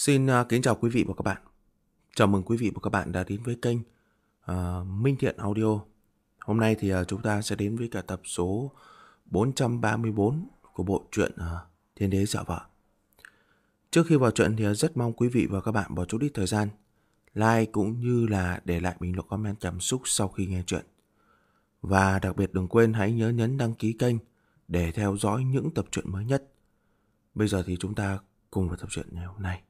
Kính chào quý vị và các bạn. Chào mừng quý vị và các bạn đã đến với kênh Minh Thiện Audio. Hôm nay thì chúng ta sẽ đến với cả tập số 434 của bộ truyện Thiên Đế Dạo Vợ. Trước khi vào truyện thì rất mong quý vị và các bạn bỏ chút ít thời gian like cũng như là để lại bình luận comment cảm xúc sau khi nghe truyện. Và đặc biệt đừng quên hãy nhớ nhấn đăng ký kênh để theo dõi những tập truyện mới nhất. Bây giờ thì chúng ta cùng vào tập truyện ngày hôm nay.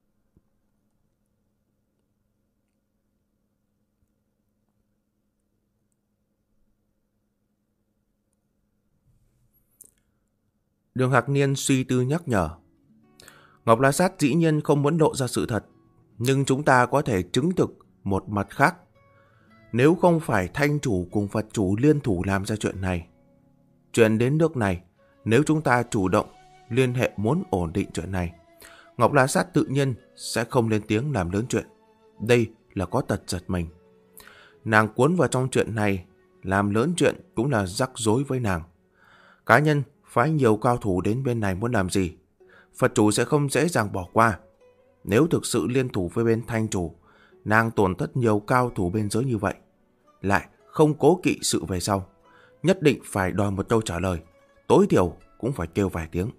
Đường Hạc Niên suy tư nhắc nhở. Ngọc La Sát dĩ nhiên không muốn lộ ra sự thật, nhưng chúng ta có thể chứng thực một mặt khác. Nếu không phải Thanh Chủ cùng Phật Chủ liên thủ làm ra chuyện này, chuyện đến nước này, nếu chúng ta chủ động liên hệ muốn ổn định chuyện này, Ngọc La Sát tự nhiên sẽ không lên tiếng làm lớn chuyện. Đây là có tật giật mình. Nàng cuốn vào trong chuyện này, làm lớn chuyện cũng là rắc rối với nàng. Cá nhân phái nhiều cao thủ đến bên này muốn làm gì, Phật Chủ sẽ không dễ dàng bỏ qua. Nếu thực sự liên thủ với bên Thanh Chủ, nàng tổn thất nhiều cao thủ bên giới như vậy, lại không cố kỵ sự về sau, nhất định phải đòi một câu trả lời, tối thiểu cũng phải kêu vài tiếng.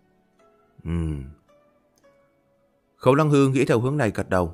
Khấu Lăng Hư nghĩ theo hướng này gật đầu.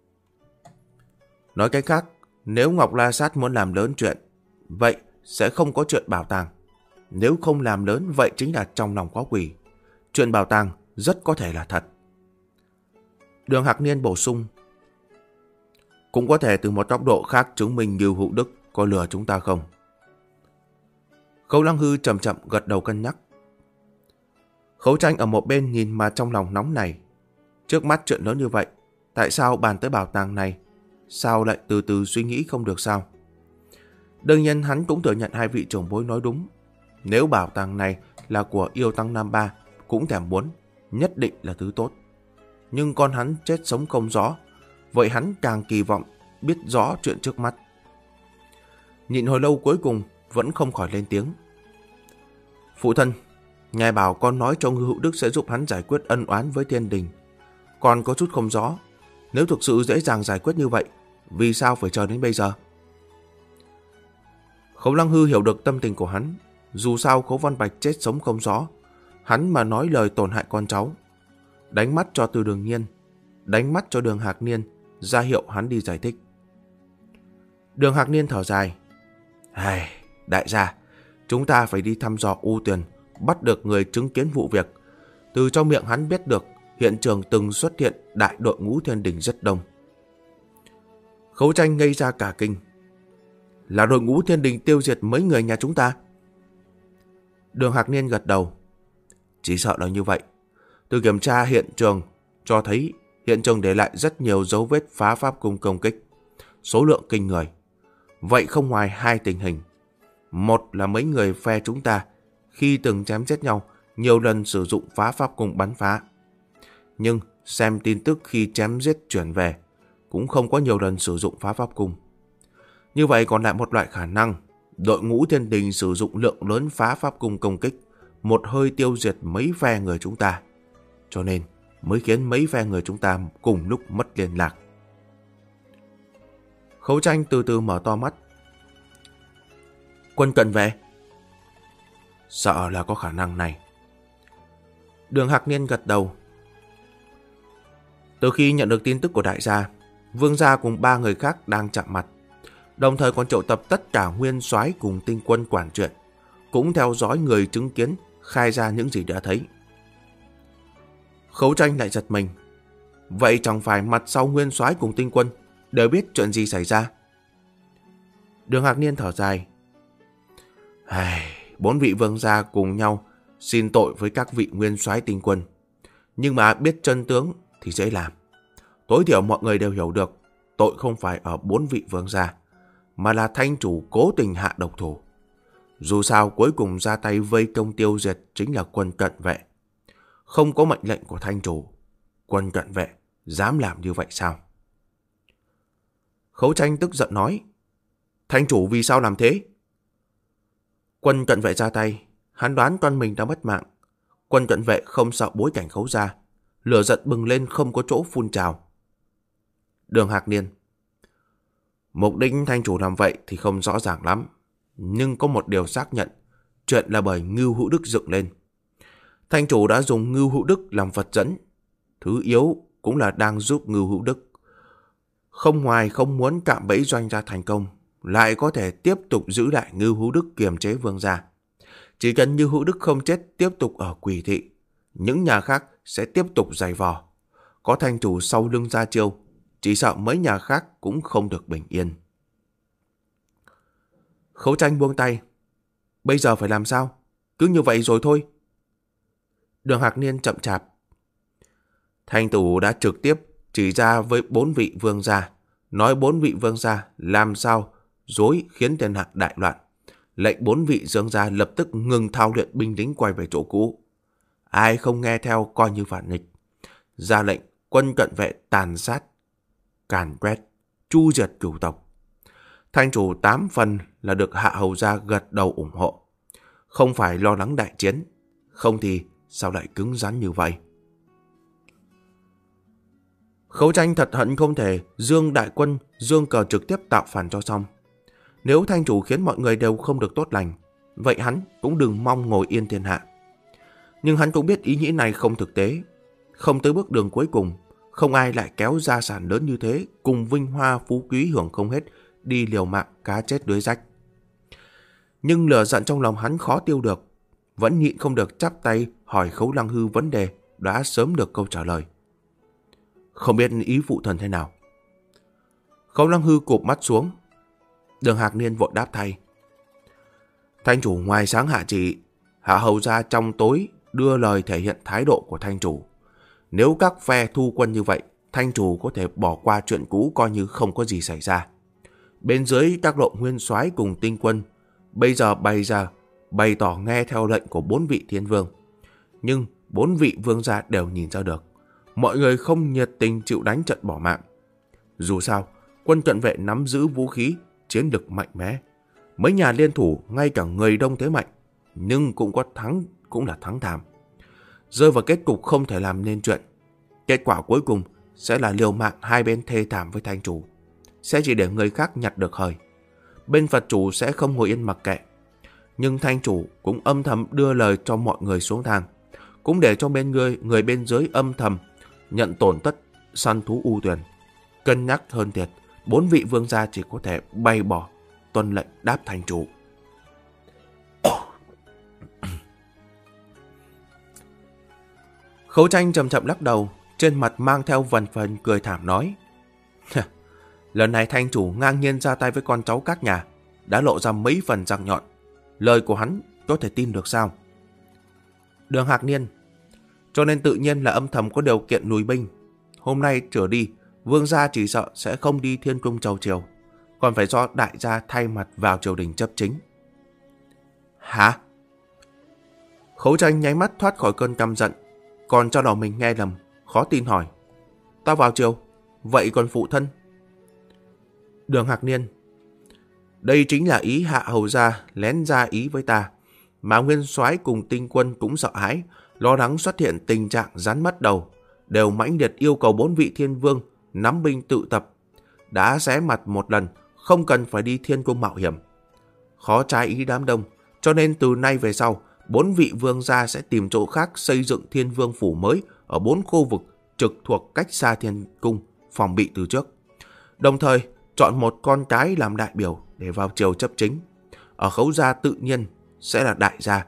Nói cách khác, nếu Ngọc La Sát muốn làm lớn chuyện, vậy sẽ không có chuyện bảo tàng. Nếu không làm lớn, vậy chính là trong lòng có quỷ. Chuyện bảo tàng rất có thể là thật. Đường Hạc Niên bổ sung. Cũng có thể từ một góc độ khác chứng minh Ngưu Hữu Đức có lừa chúng ta không? Khấu Lăng Hư chậm chậm gật đầu cân nhắc. Khấu Tranh ở một bên nhìn mà trong lòng nóng này. Trước mắt chuyện lớn như vậy, tại sao bàn tới bảo tàng này? Sao lại từ từ suy nghĩ không được sao? Đương nhiên hắn cũng thừa nhận hai vị trưởng bối nói đúng. Nếu bảo tàng này là của yêu tăng Nam Ba, cũng thèm muốn, nhất định là thứ tốt. Nhưng con hắn chết sống không rõ, vậy hắn càng kỳ vọng biết rõ chuyện trước mắt. Nhịn hồi lâu cuối cùng vẫn không khỏi lên tiếng. Phụ thân, ngài bảo con nói cho Ngưu Hữu Đức sẽ giúp hắn giải quyết ân oán với Thiên Đình. Con có chút không rõ, nếu thực sự dễ dàng giải quyết như vậy, vì sao phải chờ đến bây giờ? Khấu Lăng Hư hiểu được tâm tình của hắn. Dù sao Khấu Văn Bạch chết sống không rõ, hắn mà nói lời tổn hại con cháu. Đánh mắt cho Từ Đường Nhiên, đánh mắt cho Đường Hạc Niên, ra hiệu hắn đi giải thích. Đường Hạc Niên thở dài. Đại gia, chúng ta phải đi thăm dò U Tuyền, bắt được người chứng kiến vụ việc. Từ trong miệng hắn biết được hiện trường từng xuất hiện đại đội ngũ Thiên Đình rất đông. Khấu Tranh ngây ra cả kinh. Là đội ngũ Thiên Đình tiêu diệt mấy người nhà chúng ta? Đường Hạc Niên gật đầu. Chỉ sợ là như vậy. Từ kiểm tra hiện trường cho thấy hiện trường để lại rất nhiều dấu vết phá pháp cung công kích, số lượng kinh người. Vậy không ngoài hai tình hình. Một là mấy người phe chúng ta khi từng chém giết nhau nhiều lần sử dụng phá pháp cung bắn phá. Nhưng xem tin tức khi chém giết chuyển về cũng không có nhiều lần sử dụng phá pháp cung. Như vậy còn lại một loại khả năng, đội ngũ Thiên Đình sử dụng lượng lớn phá pháp cung công kích, một hơi tiêu diệt mấy phe người chúng ta. Cho nên mới khiến mấy phe người chúng ta cùng lúc mất liên lạc. Khấu Tranh từ từ mở to mắt. Quân Cận Vệ? Sợ là có khả năng này. Đường Hạc Niên gật đầu. Từ khi nhận được tin tức của đại gia, Vương gia cùng 3 người khác đang chạm mặt, đồng thời còn triệu tập tất cả nguyên soái cùng tinh quân quản chuyện, cũng theo dõi người chứng kiến khai ra những gì đã thấy. Khấu Tranh lại giật mình. Vậy chẳng phải mặt sau nguyên soái cùng tinh quân đều biết chuyện gì xảy ra? Đường Hạc Niên thở dài. 4 vị vương gia cùng nhau xin tội với các vị nguyên soái tinh quân, nhưng mà biết chân tướng thì dễ làm. Tối thiểu mọi người đều hiểu được tội không phải ở 4 vị vương gia, mà là Thanh Chủ cố tình hạ độc thủ. Dù sao cuối cùng ra tay vây công tiêu diệt chính là Quân Cận Vệ. Không có mệnh lệnh của Thanh Chủ, Quân Cận Vệ dám làm như vậy sao? Khấu Tranh tức giận nói. Thanh Chủ vì sao làm thế? Quân Cận Vệ ra tay, hắn đoán con mình đã mất mạng. Quân Cận Vệ không sợ bối cảnh Khấu gia, lửa giận bừng lên không có chỗ phun trào. Đường Hạc Niên: Mục đích Thanh chủ làm vậy thì không rõ ràng lắm, nhưng có một điều xác nhận, chuyện là bởi Ngưu Hữu Đức dựng lên. Thanh chủ đã dùng Ngưu Hữu Đức làm vật dẫn, thứ yếu cũng là đang giúp Ngưu Hữu Đức. Không ngoài không muốn cạm bẫy Doanh gia thành công, lại có thể tiếp tục giữ lại Ngưu Hữu Đức kiềm chế Vương gia. Chỉ cần Ngưu Hữu Đức không chết tiếp tục ở Quỷ thị, những nhà khác sẽ tiếp tục giày vò. Có Thanh chủ sau lưng ra chiêu, chỉ sợ mấy nhà khác cũng không được bình yên. Khấu Tranh buông tay: Bây giờ phải làm sao? Cứ như vậy rồi thôi. Đường Hạc Niên chậm chạp: Thanh chủ đã trực tiếp chỉ ra với 4 vị vương gia, nói 4 vị vương gia làm sao dối khiến thiên hạ đại loạn, lệnh 4 vị vương gia lập tức ngừng thao luyện binh lính quay về chỗ cũ. Ai không nghe theo coi như phản nghịch. Ra lệnh quân cận vệ tàn sát, càn quét, chu diệt cửu tộc. Thanh chủ 8 phần là được Hạ hầu gia gật đầu ủng hộ. Không phải lo lắng đại chiến, không thì sao lại cứng rắn như vậy? Khấu Tranh thật hận không thể dương đại quân, dương cờ trực tiếp tạo phản cho xong. Nếu Thanh chủ khiến mọi người đều không được tốt lành, vậy hắn cũng đừng mong ngồi yên thiên hạ. Nhưng hắn cũng biết ý nghĩ này không thực tế. Không tới bước đường cuối cùng, không ai lại kéo gia sản lớn như thế cùng vinh hoa phú quý hưởng không hết đi liều mạng cá chết lưới rách. Nhưng lửa giận trong lòng hắn khó tiêu được, vẫn nhịn không được chắp tay hỏi Khấu Lăng Hư vấn đề đã sớm được câu trả lời. Không biết ý phụ thần thế nào? Khấu Lăng Hư cụp mắt xuống. Đường Hạc Niên vội đáp thay: Thanh chủ ngoài sáng hạ chỉ, Hạ hầu gia trong tối đưa lời thể hiện thái độ của Thanh chủ. Nếu các phe thu quân như vậy, Thanh chủ có thể bỏ qua chuyện cũ coi như không có gì xảy ra. Bên dưới các lộ nguyên soái cùng tinh quân bây giờ bày tỏ nghe theo lệnh của 4 vị thiên vương. Nhưng 4 vị vương gia đều nhìn ra được, mọi người không nhiệt tình chịu đánh trận bỏ mạng. Dù sao, quân cận vệ nắm giữ vũ khí, chiến lực mạnh mẽ. Mấy nhà liên thủ ngay cả người đông thế mạnh, nhưng cũng là thắng thảm. Rơi vào kết cục không thể làm nên chuyện. Kết quả cuối cùng sẽ là liều mạng hai bên thê thảm với Thanh chủ. Sẽ chỉ để người khác nhặt được hời. Bên Phật chủ sẽ không ngồi yên mặc kệ. Nhưng Thanh chủ cũng âm thầm đưa lời cho mọi người xuống thang. Cũng để cho người bên dưới âm thầm nhận tổn thất săn thú u tuyền. Cân nhắc hơn thiệt, 4 vị vương gia chỉ có thể bay bỏ tuân lệnh đáp Thanh chủ. Khấu Tranh chậm chậm lắc đầu, trên mặt mang theo vần phần cười thảm nói: Lần này Thanh chủ ngang nhiên ra tay với con cháu các nhà, đã lộ ra mấy phần răng nhọn. Lời của hắn có thể tin được sao? Đường Hạc Niên: Cho nên tự nhiên là âm thầm có điều kiện lùi binh. Hôm nay trở đi, vương gia chỉ sợ sẽ không đi Thiên Cung chầu triều, còn phải do đại gia thay mặt vào triều đình chấp chính. Hả? Khấu Tranh nháy mắt thoát khỏi cơn căm giận, còn cho đầu mình nghe lầm, khó tin hỏi: Ta vào triều, vậy còn phụ thân? Đường Hạc Niên: Đây chính là ý Hạ hầu gia lén ra ý với ta, mà nguyên soái cùng tinh quân cũng sợ hãi, lo lắng xuất hiện tình trạng rắn mất đầu, đều mãnh liệt yêu cầu 4 vị thiên vương nắm binh tự tập. Đã xé mặt một lần, không cần phải đi Thiên Cung mạo hiểm. Khó trái ý đám đông, cho nên từ nay về sau, 4 vị vương gia sẽ tìm chỗ khác xây dựng Thiên Vương phủ mới ở 4 khu vực trực thuộc cách xa Thiên Cung, phòng bị từ trước. Đồng thời, chọn một con cái làm đại biểu để vào triều chấp chính. Ở Khấu gia tự nhiên sẽ là đại gia.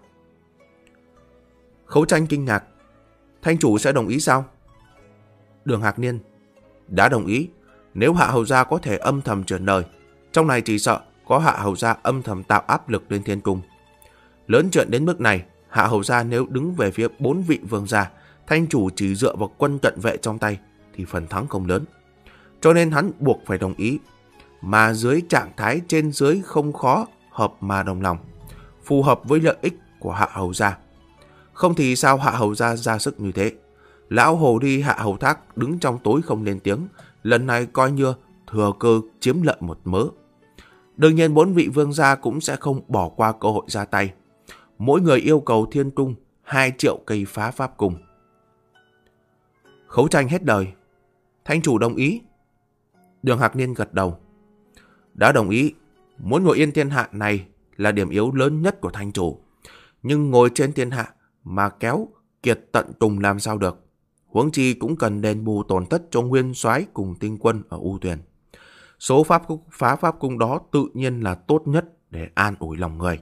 Khấu Tranh kinh ngạc: Thanh chủ sẽ đồng ý sao? Đường Hạc Niên: Đã đồng ý. Nếu Hạ hầu gia có thể âm thầm chuyển lời, trong này chỉ sợ có Hạ hầu gia âm thầm tạo áp lực lên Thiên Cung. Lớn chuyện đến mức này, Hạ hầu gia nếu đứng về phía 4 vị vương gia, Thanh chủ chỉ dựa vào quân cận vệ trong tay thì phần thắng không lớn. Cho nên hắn buộc phải đồng ý. Mà dưới trạng thái trên dưới không khó hợp mà đồng lòng, phù hợp với lợi ích của Hạ hầu gia. Không thì sao Hạ hầu gia ra sức như thế? Lão hồ đi Hạ hầu thác đứng trong tối không lên tiếng, lần này coi như thừa cơ chiếm lợi một mớ. Đương nhiên 4 vị vương gia cũng sẽ không bỏ qua cơ hội ra tay. Mỗi người yêu cầu Thiên Cung 2 triệu cây phá pháp cung. Khấu Tranh hết lời. Thanh chủ đồng ý. Đường Hạc Niên gật đầu. Đã đồng ý. Muốn ngồi yên thiên hạ này là điểm yếu lớn nhất của thanh chủ. Nhưng ngồi trên thiên hạ mà kéo kiệt tận tùng làm sao được. Huống chi cũng cần đền bù tổn thất cho nguyên soái cùng tinh quân ở U Tuyền. Số phá pháp cung đó tự nhiên là tốt nhất để an ủi lòng người.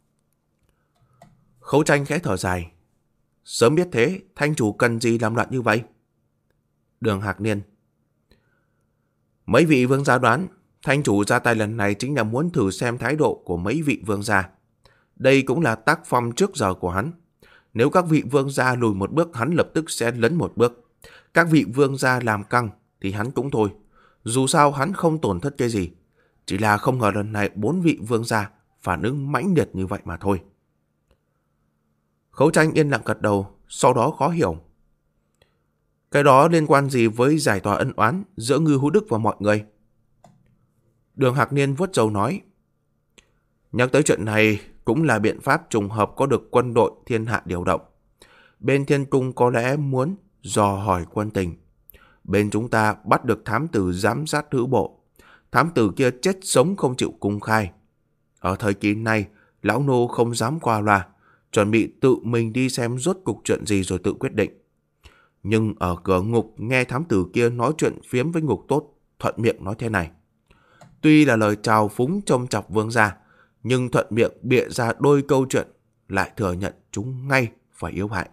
Khấu Tranh khẽ thở dài. Sớm biết thế, thanh chủ cần gì làm loạn như vậy? Đường Hạc Niên. Mấy vị vương gia đoán, thanh chủ ra tay lần này chính là muốn thử xem thái độ của mấy vị vương gia. Đây cũng là tác phong trước giờ của hắn. Nếu các vị vương gia lùi một bước, hắn lập tức sẽ lấn một bước. Các vị vương gia làm căng thì hắn cũng thôi. Dù sao hắn không tổn thất cái gì. Chỉ là không ngờ lần này 4 vị vương gia phản ứng mãnh liệt như vậy mà thôi. Khấu Tranh yên lặng gật đầu, sau đó khó hiểu. Cái đó liên quan gì với giải tỏa ân oán giữa Ngưu Hữu Đức và mọi người? Đường Hạc Niên vuốt râu nói. Nhắc tới chuyện này cũng là biện pháp trùng hợp có được quân đội thiên hạ điều động. Bên Thiên Cung có lẽ muốn dò hỏi quân tình. Bên chúng ta bắt được thám tử giám sát hữu bộ. Thám tử kia chết sống không chịu công khai. Ở thời kỳ này, lão nô không dám qua loa, chuẩn bị tự mình đi xem rốt cục chuyện gì rồi tự quyết định. Nhưng ở cửa ngục nghe thám tử kia nói chuyện phiếm với ngục tốt, thuận miệng nói thế này. Tuy là lời chào phúng trông chọc vương gia, nhưng thuận miệng bịa ra đôi câu chuyện, lại thừa nhận chúng ngay phải yếu hại.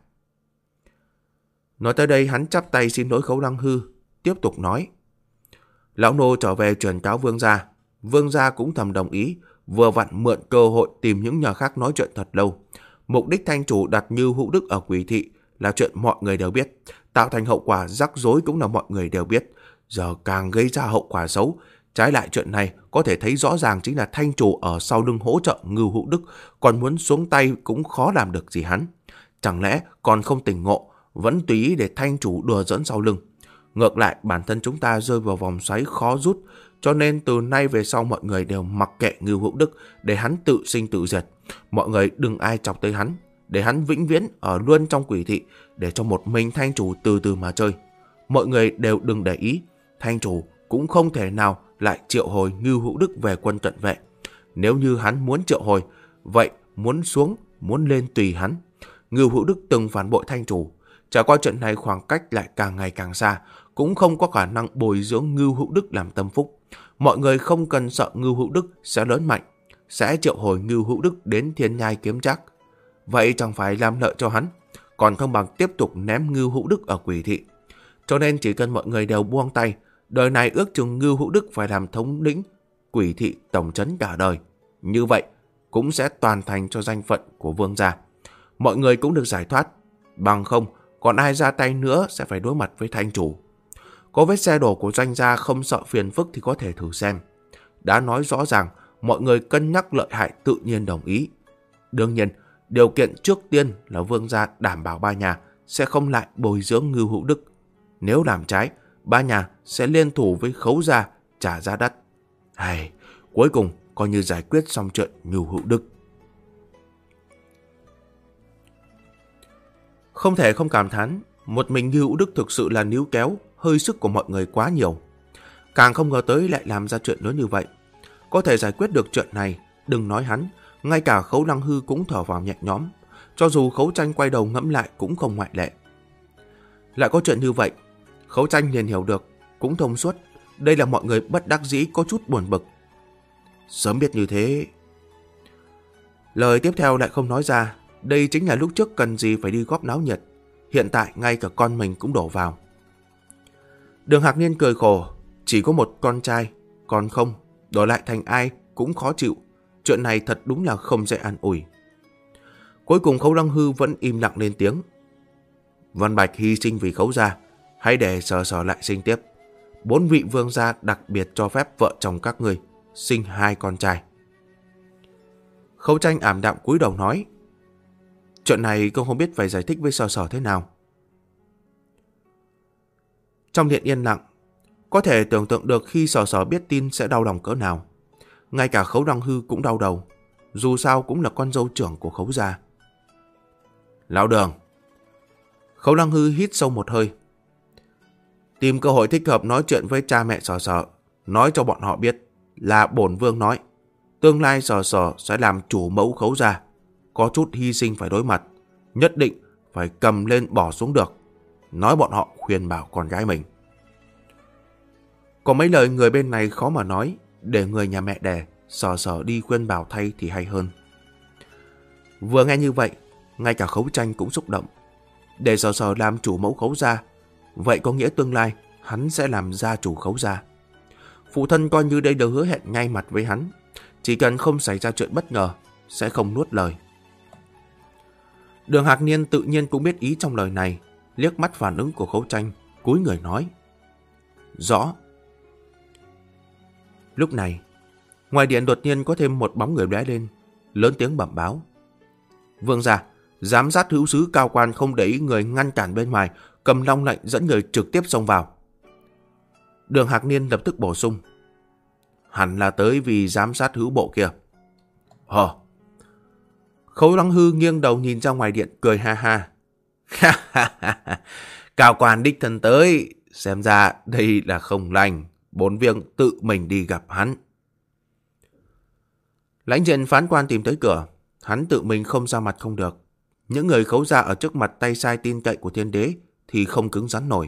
Nói tới đây hắn chắp tay xin lỗi Khấu Lăng Hư, tiếp tục nói. Lão nô trở về truyền cáo vương gia cũng thầm đồng ý, vừa vặn mượn cơ hội tìm những nhà khác nói chuyện thật lâu. Mục đích thanh chủ đặt Ngưu Hữu Đức ở Quỷ Thị là chuyện mọi người đều biết, tạo thành hậu quả rắc rối cũng là mọi người đều biết. Giờ càng gây ra hậu quả xấu. Trái lại chuyện này có thể thấy rõ ràng chính là thanh chủ ở sau lưng hỗ trợ Ngưu Hữu Đức, còn muốn xuống tay cũng khó làm được gì hắn. Chẳng lẽ còn không tỉnh ngộ, vẫn tùy ý để thanh chủ đùa dẫn sau lưng. Ngược lại bản thân chúng ta rơi vào vòng xoáy khó rút, cho nên từ nay về sau mọi người đều mặc kệ Ngưu Hữu Đức để hắn tự sinh tự diệt. Mọi người đừng ai chọc tới hắn, để hắn vĩnh viễn ở luôn trong Quỷ Thị, để cho một mình thanh chủ từ từ mà chơi. Mọi người đều đừng để ý, thanh chủ cũng không thể nào lại triệu hồi Ngưu Hữu Đức về quân cận vệ. Nếu như hắn muốn triệu hồi, vậy muốn xuống, muốn lên tùy hắn. Ngưu Hữu Đức từng phản bội thanh chủ, trải qua chuyện này khoảng cách lại càng ngày càng xa, cũng không có khả năng bồi dưỡng Ngưu Hữu Đức làm tâm phúc. Mọi người không cần sợ Ngưu Hữu Đức sẽ lớn mạnh, sẽ triệu hồi Ngưu Hữu Đức đến Thiên Nhai kiếm trác. Vậy chẳng phải làm lợi cho hắn, còn không bằng tiếp tục ném Ngưu Hữu Đức ở Quỷ Thị. Cho nên chỉ cần mọi người đều buông tay, đời này ước chừng Ngưu Hữu Đức phải làm thống lĩnh Quỷ Thị tổng trấn cả đời. Như vậy cũng sẽ toàn thành cho danh phận của vương gia. Mọi người cũng được giải thoát, bằng không còn ai ra tay nữa sẽ phải đối mặt với thanh chủ. Có vết xe đổ của doanh gia không sợ phiền phức thì có thể thử xem. Đã nói rõ ràng, mọi người cân nhắc lợi hại tự nhiên đồng ý. Đương nhiên, điều kiện trước tiên là vương gia đảm bảo ba nhà sẽ không lại bồi dưỡng Ngưu Hữu Đức. Nếu làm trái, ba nhà sẽ liên thủ với Khấu gia trả giá đắt. Cuối cùng coi như giải quyết xong chuyện Ngưu Hữu Đức. Không thể không cảm thán, một mình Ngưu Hữu Đức thực sự là níu kéo hơi sức của mọi người quá nhiều. Càng không ngờ tới lại làm ra chuyện lớn như vậy. Có thể giải quyết được chuyện này, đừng nói hắn, ngay cả Khấu Lăng Hư cũng thở vào nhẹ nhõm. Cho dù Khấu Tranh quay đầu ngẫm lại cũng không ngoại lệ. Lại có chuyện như vậy, Khấu Tranh liền hiểu được, cũng thông suốt. Đây là mọi người bất đắc dĩ có chút buồn bực. Sớm biết như thế. Lời tiếp theo lại không nói ra. Đây chính là lúc trước cần gì phải đi góp náo nhiệt. Hiện tại ngay cả con mình cũng đổ vào. Đường Hạc Niên cười khổ. Chỉ có một con trai, còn không, đổi lại thành ai cũng khó chịu. Chuyện này thật đúng là không dễ an ủi. Cuối cùng Khấu Lăng Hư vẫn im lặng lên tiếng. Văn Bạch hy sinh vì Khấu gia, hãy để Sở Sở lại sinh tiếp. 4 vị vương gia đặc biệt cho phép vợ chồng các người sinh 2 con trai. Khấu Tranh ảm đạm cúi đầu nói. Chuyện này con không biết phải giải thích với Sở Sở thế nào. Trong điện yên lặng, có thể tưởng tượng được khi Sở Sở biết tin sẽ đau lòng cỡ nào. Ngay cả Khấu Lăng Hư cũng đau đầu, dù sao cũng là con dâu trưởng của Khấu gia. Lão Đường. Khấu Lăng Hư hít sâu một hơi. Tìm cơ hội thích hợp nói chuyện với cha mẹ Sở Sở, nói cho bọn họ biết là bổn vương nói tương lai Sở Sở sẽ làm chủ mẫu Khấu gia, có chút hy sinh phải đối mặt, nhất định phải cầm lên bỏ xuống được. Nói bọn họ khuyên bảo con gái mình. Có mấy lời người bên này khó mà nói, để người nhà mẹ đẻ Sở Sở đi khuyên bảo thay thì hay hơn. Vừa nghe như vậy, ngay cả Khấu Tranh cũng xúc động. Để Sở Sở làm chủ mẫu Khấu gia, vậy có nghĩa tương lai hắn sẽ làm gia chủ Khấu gia. Phụ thân coi như đây đều hứa hẹn ngay mặt với hắn, chỉ cần không xảy ra chuyện bất ngờ sẽ không nuốt lời. Đường Hạc Niên tự nhiên cũng biết ý trong lời này, liếc mắt phản ứng của Khấu Tranh, cúi người nói: Rõ. Lúc này, ngoài điện đột nhiên có thêm một bóng người lóe lên, lớn tiếng bẩm báo: Vương gia, giám sát hữu sứ Cao Quan không để ý người ngăn cản bên ngoài, cầm long lệnh dẫn người trực tiếp xông vào. Đường Hạc Niên lập tức bổ sung: Hẳn là tới vì giám sát hữu bộ kia. Khấu Lăng Hư nghiêng đầu nhìn ra ngoài điện, cười ha ha. Cao Quan đích thân tới, xem ra đây là không lành, bổn vương tự mình đi gặp hắn. Lãnh diện phán quan tìm tới cửa, hắn tự mình không ra mặt không được. Những người Khấu gia ở trước mặt tay sai tin cậy của thiên đế thì không cứng rắn nổi.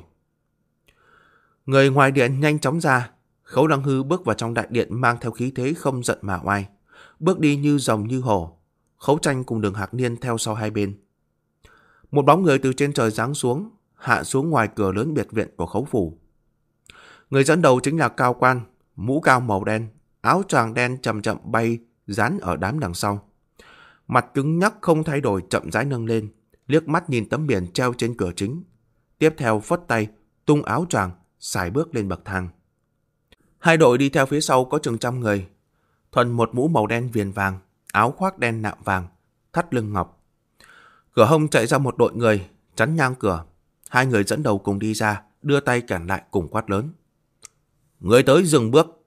Người ngoài điện nhanh chóng ra, Khấu Lăng Hư bước vào trong đại điện mang theo khí thế không giận mà oai, bước đi như rồng như hổ. Khấu Tranh cùng Đường Hạc Niên theo sau hai bên. Một bóng người từ trên trời giáng xuống, hạ xuống ngoài cửa lớn biệt viện của Khấu phủ. Người dẫn đầu chính là Cao Quan, mũ cao màu đen, áo choàng đen chậm chậm bay dán ở đám đằng sau. Mặt cứng nhắc không thay đổi chậm rãi nâng lên, liếc mắt nhìn tấm biển treo trên cửa chính. Tiếp theo phất tay, tung áo choàng, sải bước lên bậc thang. Hai đội đi theo phía sau có chừng 100 người. Thuần một mũ màu đen viền vàng, áo khoác đen nạm vàng, thắt lưng ngọc. Cửa hông chạy ra một đội người, chắn ngang cửa. Hai người dẫn đầu cùng đi ra, đưa tay cản lại cùng quát lớn: Người tới dừng bước.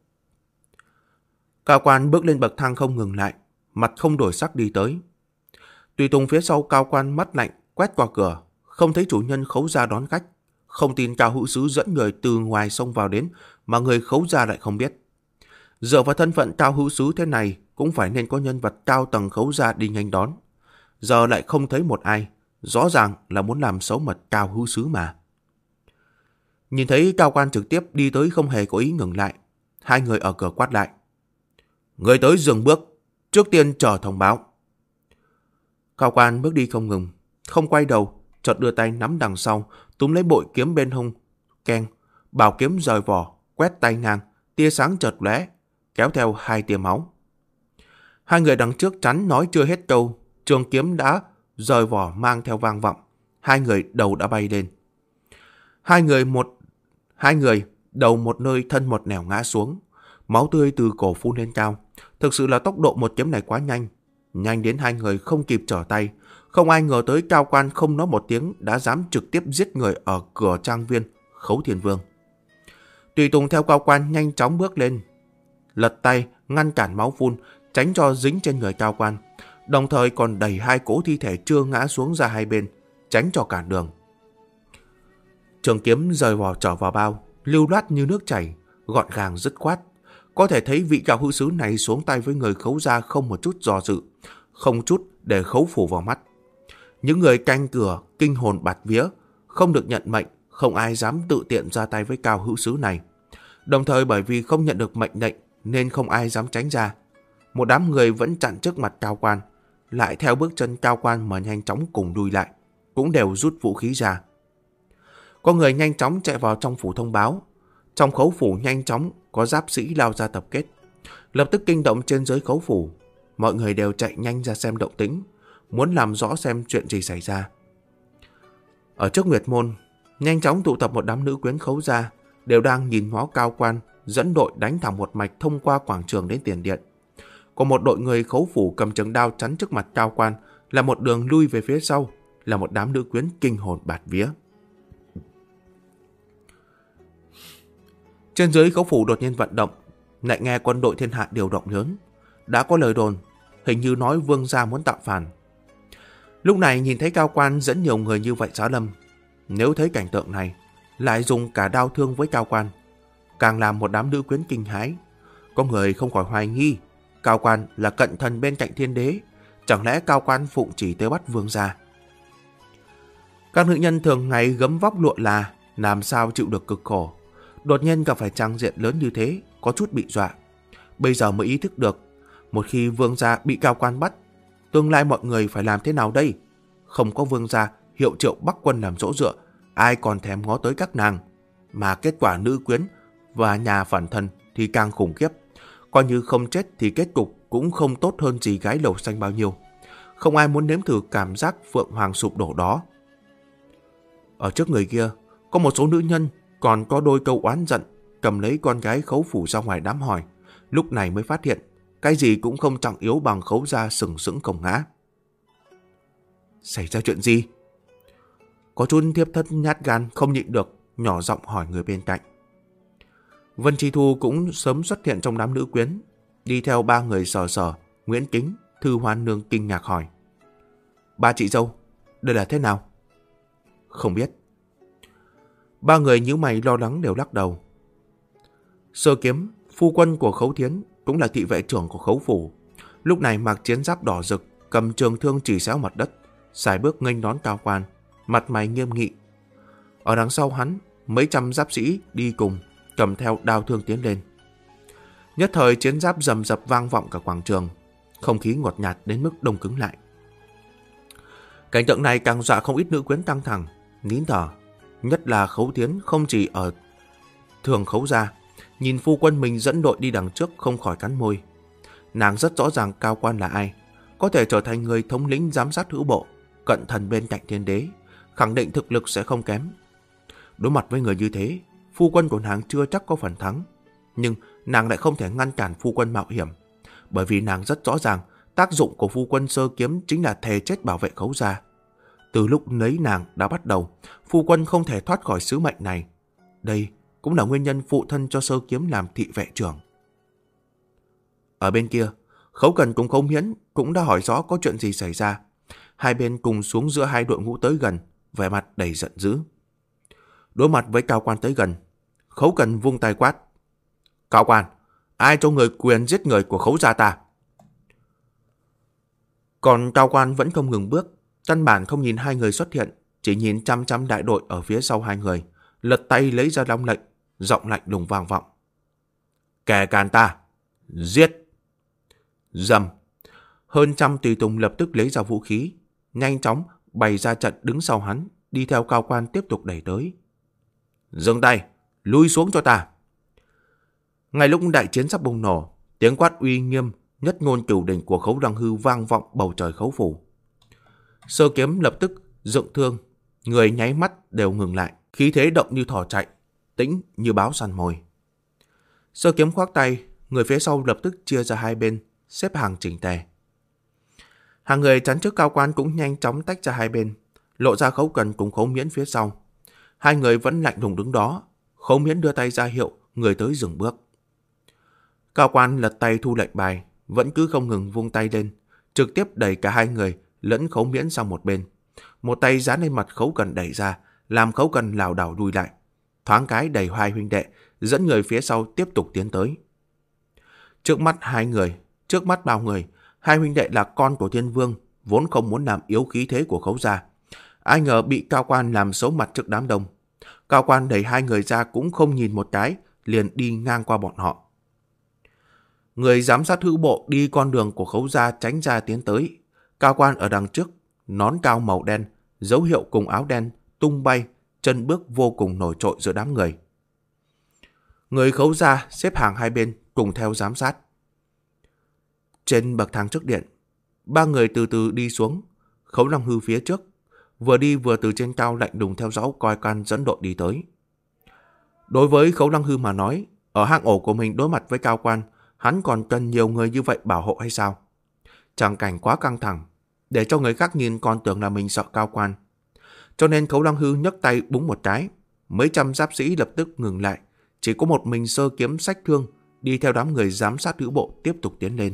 Cao Quan bước lên bậc thang không ngừng lại, mặt không đổi sắc đi tới. Tùy tùng phía sau Cao Quan mắt lạnh quét qua cửa, không thấy chủ nhân Khấu gia đón khách. Không tin Cao hữu sứ dẫn người từ ngoài xông vào đến mà người Khấu gia lại không biết. Dựa vào thân phận Cao hữu sứ thế này cũng phải nên có nhân vật cao tầng Khấu gia đi nghênh đón. Giờ lại không thấy một ai, rõ ràng là muốn làm xấu mặt Cao hữu sứ mà. Nhìn thấy Cao Quan trực tiếp đi tới không hề có ý ngừng lại, hai người ở cửa quát lại: Người tới dừng bước, trước tiên chờ thông báo. Cao Quan bước đi không ngừng, không quay đầu, chợt đưa tay nắm đằng sau, túm lấy bội kiếm bên hông, keng, bảo kiếm rời vỏ, quét tay ngang, tia sáng chợt lóe, kéo theo 2 tia máu. Hai người đằng trước chắn nói chưa hết câu, trường kiếm đã rời vỏ mang theo vang vọng, hai người đầu đã bay lên. Hai người đầu một nơi thân một nẻo ngã xuống, máu tươi từ cổ phun lên cao. Thực sự là tốc độ một kiếm này quá nhanh, nhanh đến hai người không kịp trở tay. Không ai ngờ tới Cao Quan không nói một tiếng đã dám trực tiếp giết người ở cửa trang viên Khấu Thiên Vương. Tùy tùng theo Cao Quan nhanh chóng bước lên, lật tay ngăn cản máu phun, tránh cho dính trên người Cao Quan, đồng thời còn đẩy 2 cỗ thi thể chưa ngã xuống ra hai bên, tránh cho cản đường. Trường kiếm rời vỏ trở vào bao, lưu loát như nước chảy, gọn gàng dứt khoát. Có thể thấy vị Cao hữu sứ này xuống tay với người Khấu gia không một chút do dự, không chút để Khấu phủ vào mắt. Những người canh cửa kinh hồn bạt vía, không được nhận mệnh, không ai dám tự tiện ra tay với Cao hữu sứ này. Đồng thời bởi vì không nhận được mệnh lệnh nên không ai dám tránh ra. Một đám người vẫn chặn trước mặt Cao Quan, lại theo bước chân Cao Quan mà nhanh chóng cùng đuôi lại, cũng đều rút vũ khí ra. Có người nhanh chóng chạy vào trong phủ thông báo. Trong Khấu phủ nhanh chóng có giáp sĩ lao ra tập kết, lập tức kinh động trên dưới Khấu phủ. Mọi người đều chạy nhanh ra xem động tĩnh, muốn làm rõ xem chuyện gì xảy ra. Ở trước Nguyệt Môn, nhanh chóng tụ tập một đám nữ quyến Khấu gia, đều đang nhìn ngó Cao Quan dẫn đội đánh thẳng một mạch thông qua quảng trường đến tiền điện. Có một đội người Khấu phủ cầm trường đao chắn trước mặt Cao Quan, là một đường lui về phía sau, là một đám nữ quyến kinh hồn bạt vía. Trên dưới Khấu phủ đột nhiên vận động, lại nghe quân đội thiên hạ điều động lớn. Đã có lời đồn, hình như nói Vương gia muốn tạo phản. Lúc này nhìn thấy Cao Quan dẫn nhiều người như vậy Giá Lâm, nếu thấy cảnh tượng này, lại dùng cả đao thương với Cao Quan, càng làm một đám nữ quyến kinh hãi. Có người không khỏi hoài nghi, Cao Quan là cận thần bên cạnh thiên đế, chẳng lẽ Cao Quan phụng chỉ tới bắt vương gia? Các nữ nhân thường ngày gấm vóc lụa là, làm sao chịu được cực khổ, đột nhiên gặp phải trang diện lớn như thế, có chút bị dọa. Bây giờ mới ý thức được, một khi vương gia bị Cao Quan bắt, tương lai mọi người phải làm thế nào đây? Không có vương gia hiệu triệu Bắc Quân làm chỗ dựa, ai còn thèm ngó tới các nàng? Mà kết quả nữ quyến và nhà phản thần thì càng khủng khiếp. Coi như không chết thì kết cục cũng không tốt hơn gì gái lầu xanh bao nhiêu. Không ai muốn nếm thử cảm giác phượng hoàng sụp đổ đó. Ở trước người kia, có một số nữ nhân còn có đôi câu oán giận, cầm lấy con gái Khấu phủ ra ngoài đám hỏi. Lúc này mới phát hiện, cái gì cũng không trọng yếu bằng Khấu gia sừng sững không ngã. Xảy ra chuyện gì? Có chút thiếp thất nhát gan không nhịn được, nhỏ giọng hỏi người bên cạnh. Vân Chi Thu cũng sớm xuất hiện trong đám nữ quyến, đi theo ba người Sở Sở, Nguyễn Kính, Thư Hoan Nương kinh ngạc hỏi. Ba chị dâu, đây là thế nào? Không biết. Ba người nhíu mày lo lắng đều lắc đầu. Sơ Kiếm, phu quân của Khấu Thiến, cũng là thị vệ trưởng của Khấu phủ, lúc này mặc chiến giáp đỏ rực, cầm trường thương chỉ xéo mặt đất, sải bước nghênh đón Cao Quan, mặt mày nghiêm nghị. Ở đằng sau hắn, mấy trăm giáp sĩ đi cùng, cầm theo đao thương tiến lên. Nhất thời chiến giáp rầm rập vang vọng cả quảng trường, không khí ngột ngạt đến mức đông cứng lại. Cảnh tượng này càng dọa không ít nữ quyến căng thẳng, nín thở. Nhất là Khấu Thiến không chỉ ở thường Khấu gia, nhìn phu quân mình dẫn đội đi đằng trước không khỏi cắn môi. Nàng rất rõ ràng Cao Quan là ai, có thể trở thành người thống lĩnh giám sát hữu bộ, cận thần bên cạnh thiên đế, khẳng định thực lực sẽ không kém. Đối mặt với người như thế, phu quân của nàng chưa chắc có phần thắng, nhưng nàng lại không thể ngăn cản phu quân mạo hiểm, bởi vì nàng rất rõ ràng tác dụng của phu quân Sơ Kiếm chính là thề chết bảo vệ Khấu gia. Từ lúc nấy nàng đã bắt đầu, phu quân không thể thoát khỏi sứ mệnh này. Đây cũng là nguyên nhân phụ thân cho Sơ Kiếm làm thị vệ trưởng. Ở bên kia, Khấu Cần cùng Khấu Miễn cũng đã hỏi rõ có chuyện gì xảy ra. Hai bên cùng xuống giữa hai đội ngũ tới gần, vẻ mặt đầy giận dữ. Đối mặt với Cao Quan tới gần, Khấu Cần vung tay quát. Cao Quan, ai cho người quyền giết người của Khấu gia ta? Còn Cao Quan vẫn không ngừng bước, căn bản không nhìn hai người xuất hiện, chỉ nhìn chăm chăm đại đội ở phía sau hai người, lật tay lấy ra long lệnh, giọng lạnh lùng vang vọng. Kẻ càn ta, giết! Rầm! Hơn trăm tùy tùng lập tức lấy ra vũ khí, nhanh chóng bày ra trận đứng sau hắn, đi theo Cao Quan tiếp tục đẩy tới. Dừng tay, lui xuống cho ta! Ngay lúc đại chiến sắp bùng nổ, tiếng quát uy nghiêm nhất ngôn cửu đỉnh của Khấu Đăng Hư vang vọng bầu trời Khấu phủ. Sơ Kiếm lập tức dựng thương, người nháy mắt đều ngừng lại, khí thế động như thỏ chạy, tĩnh như báo săn mồi. Sơ Kiếm khoác tay, người phía sau lập tức chia ra hai bên, xếp hàng chỉnh tề. Hàng người chắn trước Cao Quan cũng nhanh chóng tách ra hai bên, lộ ra Khấu Cần cùng Khấu Miễn phía sau. Hai người vẫn lạnh lùng đứng đó. Khấu Miễn đưa tay ra hiệu người tới dừng bước. Cao Quan lật tay thu lệnh bài, vẫn cứ không ngừng vung tay lên, trực tiếp đẩy cả hai người lẫn Khấu Miễn sang một bên. Một tay dán lên mặt Khấu Cần đẩy ra, làm Khấu Cần lảo đảo lùi lại. Thoáng cái đẩy hai huynh đệ, dẫn người phía sau tiếp tục tiến tới. Trước mắt hai người, trước mắt bao người, hai huynh đệ là con của Thiên Vương, vốn không muốn làm yếu khí thế của Khấu gia. Ai ngờ bị Cao Quan làm xấu mặt trước đám đông. Cao Quan đẩy hai người ra cũng không nhìn một cái, liền đi ngang qua bọn họ. Người giám sát hữu bộ đi con đường của Khấu gia tránh ra tiến tới. Cao Quan ở đằng trước, nón cao màu đen, dấu hiệu cùng áo đen, tung bay, chân bước vô cùng nổi trội giữa đám người. Người Khấu gia xếp hàng hai bên, cùng theo giám sát. Trên bậc thang trước điện, ba người từ từ đi xuống. Khấu Long Hư phía trước, vừa đi vừa từ trên cao lạnh lùng theo dõi coi can dẫn đội đi tới. Đối với Khấu Long Hư mà nói, ở hang ổ của mình đối mặt với Cao Quan, hắn còn cần nhiều người như vậy bảo hộ hay sao? Tràng cảnh quá căng thẳng, để cho người khác nhìn còn tưởng là mình sợ Cao Quan. Cho nên Khấu Long Hư nhấc tay búng một cái, mấy trăm giáp sĩ lập tức ngừng lại, chỉ có một mình Sơ Kiếm xách thương, đi theo đám người giám sát hữu bộ tiếp tục tiến lên.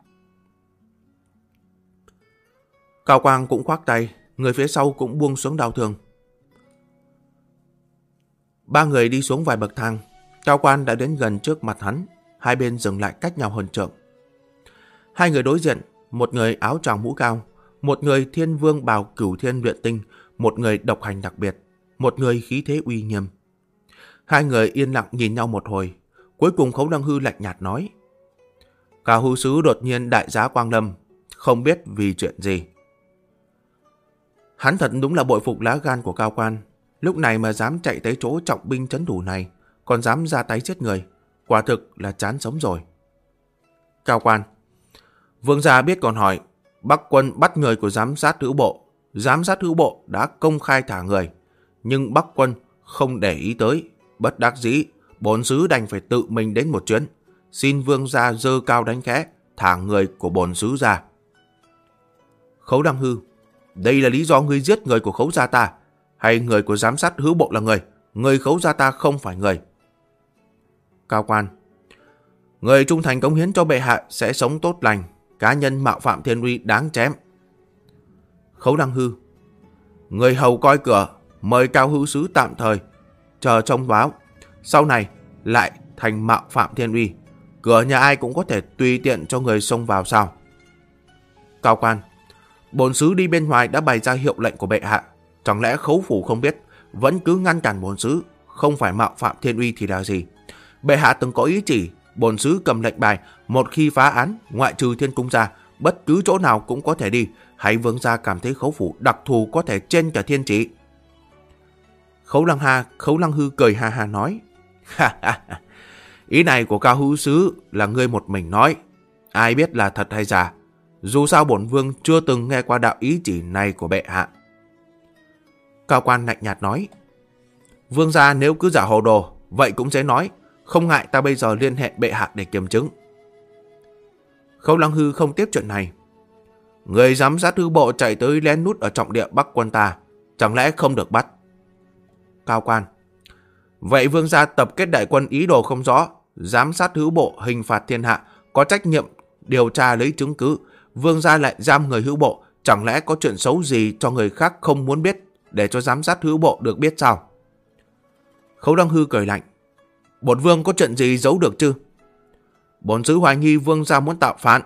Cao Quang cũng khoác tay, người phía sau cũng buông xuống đao thương. Ba người đi xuống vài bậc thang. Cao quan đã đến gần trước mặt hắn. Hai bên dừng lại cách nhau hơn trượng. Hai người đối diện, một người áo choàng mũ cao, một người thiên vương bào cửu thiên luyện tinh, một người độc hành đặc biệt, một người khí thế uy nghiêm. Hai người yên lặng nhìn nhau một hồi. Cuối cùng Khấu Lăng Hư lạnh nhạt nói: Cao hữu sứ đột nhiên đại giá quang lâm, không biết vì chuyện gì. Hắn thật đúng là bội phục lá gan của Cao quan. Lúc này mà dám chạy tới chỗ trọng binh trấn thủ này, còn dám ra tay giết người, quả thực là chán sống rồi. Cao quan: Vương gia biết còn hỏi, Bắc quân bắt người của giám sát hữu bộ. Giám sát hữu bộ đã công khai thả người, nhưng Bắc quân không để ý tới. Bất đắc dĩ, bổn sứ đành phải tự mình đến một chuyến. Xin vương gia giơ cao đánh khẽ, thả người của bổn sứ ra. Khấu Lăng Hư: Đây là lý do ngươi giết người của Khấu gia ta, hay người của giám sát hữu bộ là người? Người Khấu gia ta không phải người. Cao quan: Người trung thành cống hiến cho bệ hạ sẽ sống tốt lành, cá nhân mạo phạm thiên uy đáng chém. Khấu Lăng Hư: Người hầu coi cửa, mời Cao hữu sứ tạm thời chờ trông báo, sau này lại thành mạo phạm thiên uy. Cửa nhà ai cũng có thể tùy tiện cho người xông vào sao? Cao quan: Bổn sứ đi bên ngoài đã bày ra hiệu lệnh của bệ hạ, chẳng lẽ Khấu phủ không biết, vẫn cứ ngăn cản bổn sứ? Không phải mạo phạm thiên uy thì là gì? Bệ hạ từng có ý chỉ, bổn sứ cầm lệnh bài, một khi phá án, ngoại trừ thiên cung ra, bất cứ chỗ nào cũng có thể đi. Hãy vương gia cảm thấy Khấu phủ đặc thù có thể trên cả thiên chỉ. Khấu Lăng Hư cười ha ha nói: Ý này của Cao hữu sứ là ngươi một mình nói, ai biết là thật hay giả. Dù sao bổn vương chưa từng nghe qua đạo ý chỉ này của bệ hạ. Cao quan lạnh nhạt nói: Vương gia nếu cứ giả hồ đồ, vậy cũng dễ nói, không ngại ta bây giờ liên hệ bệ hạ để kiểm chứng. Khấu Lăng Hư không tiếp chuyện này. Người giám sát hư bộ chạy tới lén nút ở trọng địa Bắc quân ta, chẳng lẽ không được bắt? Cao quan: Vậy vương gia tập kết đại quân ý đồ không rõ, giám sát hữu bộ hình phạt thiên hạ, có trách nhiệm điều tra lấy chứng cứ. Vương gia lại giam người hữu bộ, chẳng lẽ có chuyện xấu gì cho người khác không muốn biết, để cho giám sát hữu bộ được biết sao? Khấu Lăng Hư cười lạnh: Bổn vương có chuyện gì giấu được chứ? Bổn sứ hoài nghi vương gia muốn tạo phản.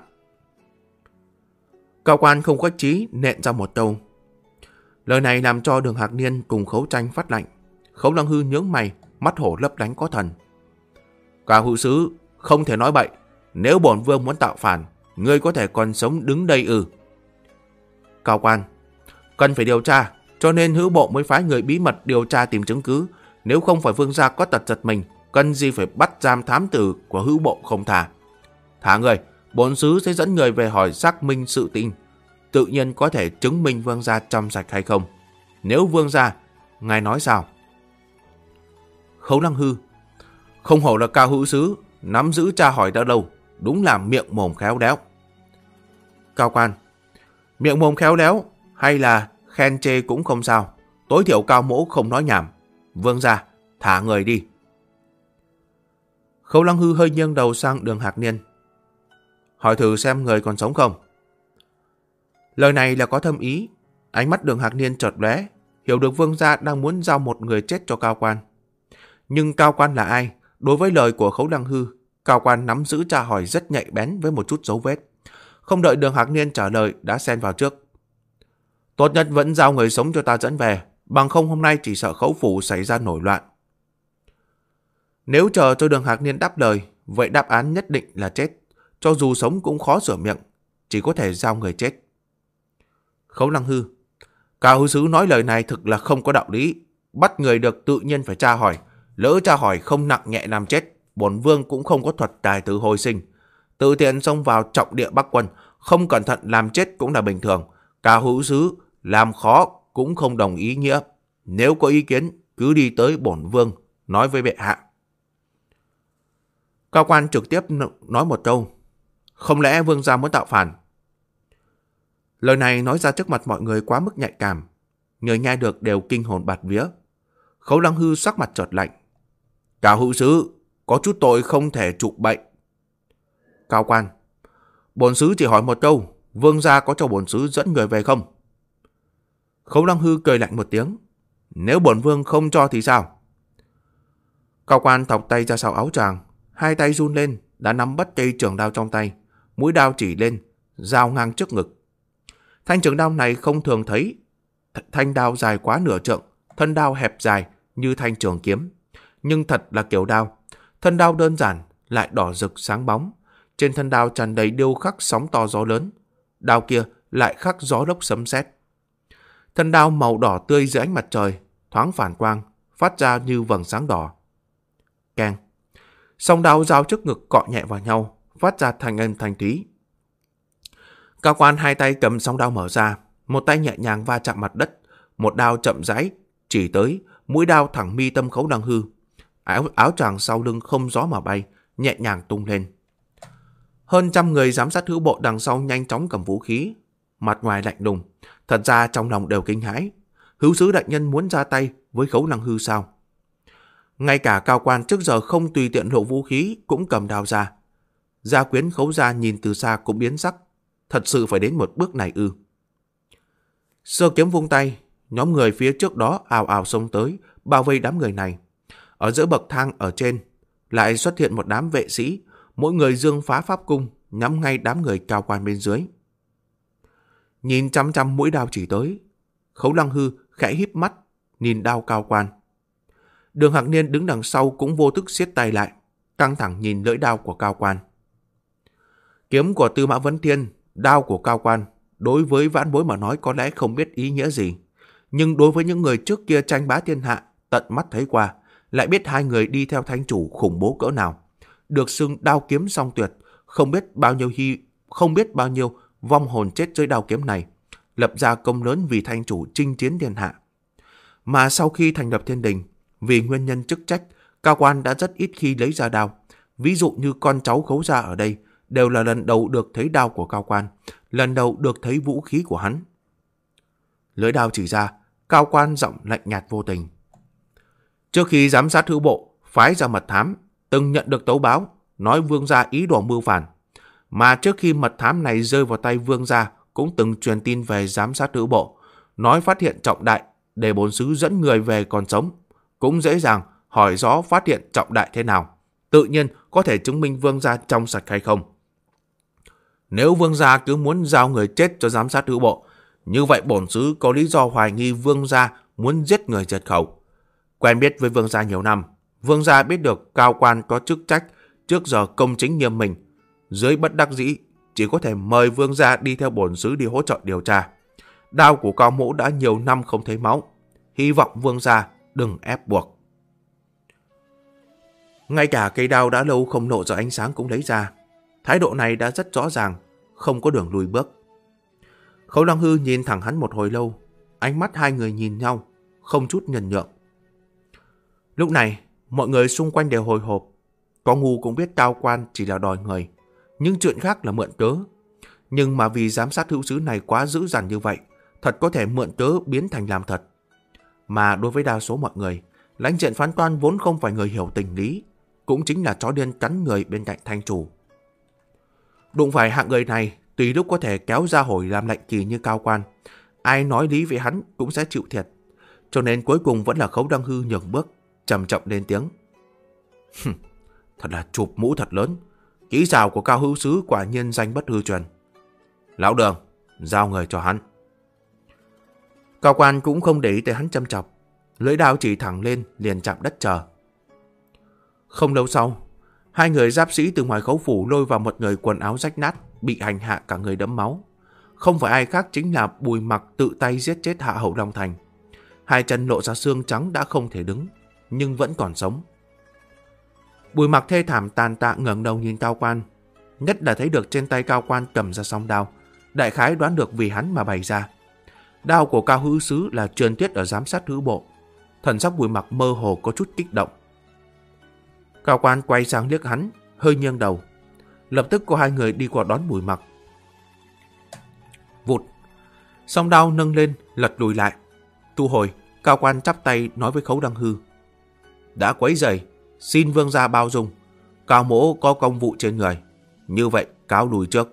Cao quan không khách chí nện ra một câu. Lời này làm cho Đường Hạc Niên cùng Khấu Tranh phát lạnh. Khấu Lăng Hư nhướng mày, mắt hổ lấp lánh có thần. Cao hữu sứ không thể nói bậy. Nếu bổn vương muốn tạo phản, ngươi có thể còn sống đứng đây ư? Cao quan: Cần phải điều tra, cho nên hữu bộ mới phái người bí mật điều tra tìm chứng cứ. Nếu không phải vương gia có tật giật mình, cần gì phải bắt giam thám tử của hữu bộ không thả. Thả người, bổn sứ sẽ dẫn người về hỏi xác minh sự tình, tự nhiên có thể chứng minh vương gia trong sạch hay không. Nếu vương gia, ngài nói sao? Khấu Lăng Hư: Không hổ là Cao hữu sứ, nắm giữ tra hỏi đã lâu, đúng là miệng mồm khéo léo. Cao quan: Miệng mồm khéo léo hay là khen chê cũng không sao, tối thiểu Cao mỗ không nói nhảm. Vương gia, thả người đi. Khấu Lăng Hư hơi nghiêng đầu sang Đường Hạc Niên: Hỏi thử xem người còn sống không? Lời này là có thâm ý. Ánh mắt Đường Hạc Niên chợt lóe, hiểu được vương gia đang muốn giao một người chết cho Cao quan. Nhưng Cao quan là ai? Đối với lời của Khấu Lăng Hư, Cao quan nắm giữ tra hỏi rất nhạy bén với một chút dấu vết. Không đợi Đường Hạc Niên trả lời đã xen vào trước: Tốt nhất vẫn giao người sống cho ta dẫn về, bằng không hôm nay chỉ sợ Khấu phủ xảy ra nổi loạn. Nếu chờ cho Đường Hạc Niên đáp lời, vậy đáp án nhất định là chết. Cho dù sống cũng khó sửa miệng, chỉ có thể giao người chết. Khấu Lăng Hư: Cao hữu sứ nói lời này thực là không có đạo lý. Bắt người được tự nhiên phải tra hỏi, lỡ tra hỏi không nặng nhẹ làm chết, bổn vương cũng không có thuật tài tử hồi sinh. Tự tiện xông vào trọng địa Bắc quân, không cẩn thận làm chết cũng là bình thường. Cao hữu sứ làm khó cũng không đồng ý nghĩa. Nếu có ý kiến cứ đi tới bổn vương nói với bệ hạ. Cao quan trực tiếp nói một câu: Không lẽ vương gia muốn tạo phản? Lời này nói ra trước mặt mọi người quá mức nhạy cảm, người nghe được đều kinh hồn bạt vía. Khấu Lăng Hư sắc mặt chợt lạnh: Cao hữu sứ, có chút tội không thể trụ bệnh. Cao quan: Bổn sứ chỉ hỏi một câu, vương gia có cho bổn sứ dẫn người về không? Khấu Lăng Hư cười lạnh một tiếng: Nếu bổn vương không cho thì sao? Cao quan thọc tay ra sau áo choàng, hai tay run lên, đã nắm bắt cây trường đao trong tay, mũi đao chỉ lên, dao ngang trước ngực. Thanh trường đao này không thường thấy, thanh đao dài quá nửa trượng, thân đao hẹp dài như thanh trường kiếm, nhưng thật là kiểu đao. Thân đao đơn giản lại đỏ rực sáng bóng, trên thân đao tràn đầy điêu khắc sóng to gió lớn, đao kia lại khắc gió lốc sấm sét. Thân đao màu đỏ tươi dưới ánh mặt trời, thoáng phản quang, phát ra như vầng sáng đỏ. Keng. Song đao giao trước ngực cọ nhẹ vào nhau, phát ra thanh âm thanh thúy. Cao quan hai tay cầm song đao mở ra, một tay nhẹ nhàng va chạm mặt đất, một đao chậm rãi chỉ tới, mũi đao thẳng mi tâm Khấu Đăng Hư. Áo choàng sau lưng không gió mà bay, nhẹ nhàng tung lên. Hơn trăm người giám sát hữu bộ đằng sau nhanh chóng cầm vũ khí, mặt ngoài lạnh lùng, thật ra trong lòng đều kinh hãi. Hữu sứ đại nhân muốn ra tay với Khấu Đăng Hư sao? Ngay cả cao quan trước giờ không tùy tiện lộ vũ khí cũng cầm đao ra. Gia quyến Khấu gia nhìn từ xa cũng biến sắc, thật sự phải đến một bước này ư? Sơ kiếm vung tay, nhóm người phía trước đó ào ào xông tới, bao vây đám người này. Ở giữa bậc thang ở trên, lại xuất hiện một đám vệ sĩ, mỗi người dương phá pháp cung, nhắm ngay đám người cao quan bên dưới. Nhìn chăm chăm mũi đao chỉ tới, Khấu Đăng Hư khẽ híp mắt, nhìn đao cao quan. Đường Hạc Niên đứng đằng sau cũng vô thức siết tay lại, căng thẳng nhìn lưỡi đao của cao quan. Kiếm của Tư Mã Vấn Thiên, đao của cao quan, đối với vãn bối mà nói có lẽ không biết ý nghĩa gì. Nhưng đối với những người trước kia tranh bá thiên hạ, tận mắt thấy qua, lại biết hai người đi theo thánh chủ khủng bố cỡ nào. Được xưng đao kiếm song tuyệt, không biết bao nhiêu vong hồn chết dưới đao kiếm này, lập ra công lớn vì thánh chủ chinh chiến thiên hạ. Mà sau khi thành lập thiên đình, vì nguyên nhân chức trách, cao quan đã rất ít khi lấy ra đao. Ví dụ như con cháu Khấu gia ở đây, đều là lần đầu được thấy đao của cao quan, lần đầu được thấy vũ khí của hắn. Lưỡi đao chỉ ra, cao quan giọng lạnh nhạt vô tình. Trước khi giám sát hữu bộ phái ra mật thám, từng nhận được tấu báo, nói vương gia ý đồ mưu phản. Mà trước khi mật thám này rơi vào tay vương gia, cũng từng truyền tin về giám sát hữu bộ, nói phát hiện trọng đại, để bổn sứ dẫn người về còn sống. Cũng dễ dàng hỏi rõ phát hiện trọng đại thế nào, tự nhiên có thể chứng minh vương gia trong sạch hay không. Nếu vương gia cứ muốn giao người chết cho giám sát hữu bộ, như vậy bổn sứ có lý do hoài nghi vương gia muốn giết người diệt khẩu. Quen biết với vương gia nhiều năm, vương gia biết được cao quan có chức trách, trước giờ công chính nghiêm minh. Dưới bất đắc dĩ, chỉ có thể mời vương gia đi theo bổn sứ đi hỗ trợ điều tra. Đao của cao mỗ đã nhiều năm không thấy máu, hy vọng vương gia đừng ép buộc. Ngay cả cây đao đã lâu không lộ ra ánh sáng cũng lấy ra. Thái độ này đã rất rõ ràng, không có đường lùi bước. Khấu Đăng Hư nhìn thẳng hắn một hồi lâu, ánh mắt hai người nhìn nhau, không chút nhường nhượng. Lúc này, mọi người xung quanh đều hồi hộp. Có ngu cũng biết cao quan chỉ là đòi người, nhưng chuyện khác là mượn cớ. Nhưng mà vì giám sát hữu sứ này quá dữ dằn như vậy, thật có thể mượn cớ biến thành làm thật. Mà đối với đa số mọi người, lãnh diện phán toan vốn không phải người hiểu tình lý, cũng chính là chó điên cắn người bên cạnh thanh chủ. Đụng phải hạng người này, tùy lúc có thể kéo ra hồi làm lệnh kỳ như cao quan. Ai nói lý với hắn cũng sẽ chịu thiệt. Cho nên cuối cùng vẫn là Khấu Đăng Hư nhường bước, trầm trọng lên tiếng. Thật là chụp mũ thật lớn. Kỹ xảo của cao hữu sứ quả nhiên danh bất hư truyền. Lão Đường, giao người cho hắn. Cao quan cũng không để ý tới hắn châm chọc, lưỡi đao chỉ thẳng lên liền chạm đất chờ. Không lâu sau, hai người giáp sĩ từ ngoài khấu phủ lôi vào một người quần áo rách nát, bị hành hạ cả người đẫm máu. Không phải ai khác chính là Bùi Mặc tự tay giết chết Hạ Hậu Long Thành. Hai chân lộ ra xương trắng đã không thể đứng, nhưng vẫn còn sống. Bùi Mặc thê thảm tàn tạ ngẩng đầu nhìn cao quan, nhất là thấy được trên tay cao quan cầm ra song đao, đại khái đoán được vì hắn mà bày ra. Đao của cao hữu sứ là truyền thuyết ở giám sát hữu bộ. Thần sắc Bùi Mặc mơ hồ có chút kích động. Cao quan quay sang liếc hắn, hơi nghiêng đầu. Lập tức có hai người đi qua đón Bùi Mặc. Vụt, song đao nâng lên, lật lùi lại. Thu hồi, cao quan chắp tay nói với Khấu Đăng Hư. Đã quấy rầy, xin vương gia bao dung. Cao mỗ có công vụ trên người, như vậy cáo lùi trước.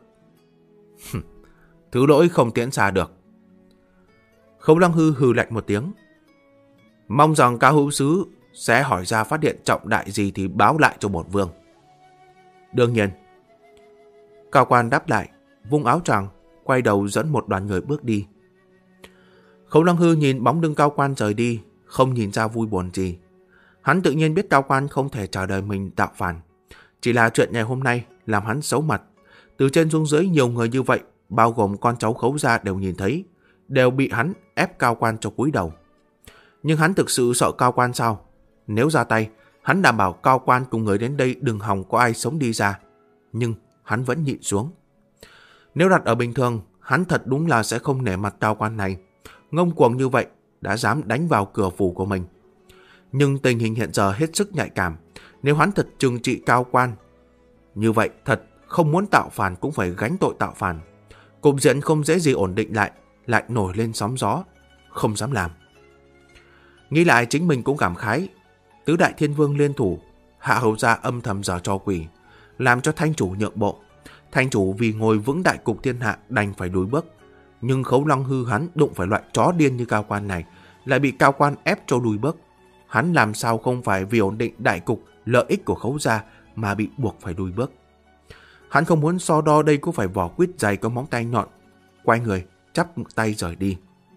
Thứ lỗi không tiễn xa được. Khấu Đăng Hư hừ lạnh một tiếng. Mong rằng cao hữu sứ sẽ hỏi ra phát hiện trọng đại gì thì báo lại cho bổn vương. Đương nhiên. Cao quan đáp lại, vung áo choàng, quay đầu dẫn một đoàn người bước đi. Khấu Lăng Hư nhìn bóng lưng Cao quan rời đi, không nhìn ra vui buồn gì. Hắn tự nhiên biết Cao quan không thể trả lời mình tạo phản. Chỉ là chuyện ngày hôm nay làm hắn xấu mặt. Từ trên xuống dưới nhiều người như vậy, bao gồm con cháu Khấu gia đều nhìn thấy, đều bị hắn ép Cao quan cho cúi đầu. Nhưng hắn thực sự sợ Cao quan sao? Nếu ra tay, hắn đảm bảo Cao quan cùng người đến đây đừng hòng có ai sống đi ra. Nhưng hắn vẫn nhịn xuống. Nếu đặt ở bình thường, hắn thật đúng là sẽ không nể mặt Cao quan này. Ngông cuồng như vậy đã dám đánh vào cửa phủ của mình. Nhưng tình hình hiện giờ hết sức nhạy cảm. Nếu hắn thật trừng trị Cao quan, như vậy thật không muốn tạo phản cũng phải gánh tội tạo phản. Cục diện không dễ gì ổn định lại nổi lên sóng gió, không dám làm. Nghĩ lại chính mình cũng cảm khái. Tứ đại thiên vương liên thủ, Hạ hầu gia âm thầm giở trò quỷ, làm cho thanh chủ nhượng bộ. Thanh chủ vì ngồi vững đại cục thiên hạ đành phải lùi bước. Nhưng Khấu Lăng Hư hắn đụng phải loại chó điên như Cao quan này, lại bị Cao quan ép cho lùi bước. Hắn làm sao không phải vì ổn định đại cục, lợi ích của Khấu gia mà bị buộc phải lùi bước. Hắn không muốn so đo đây có phải vỏ quýt dày có móng tay nhọn. Quay người, chắp tay rời đi.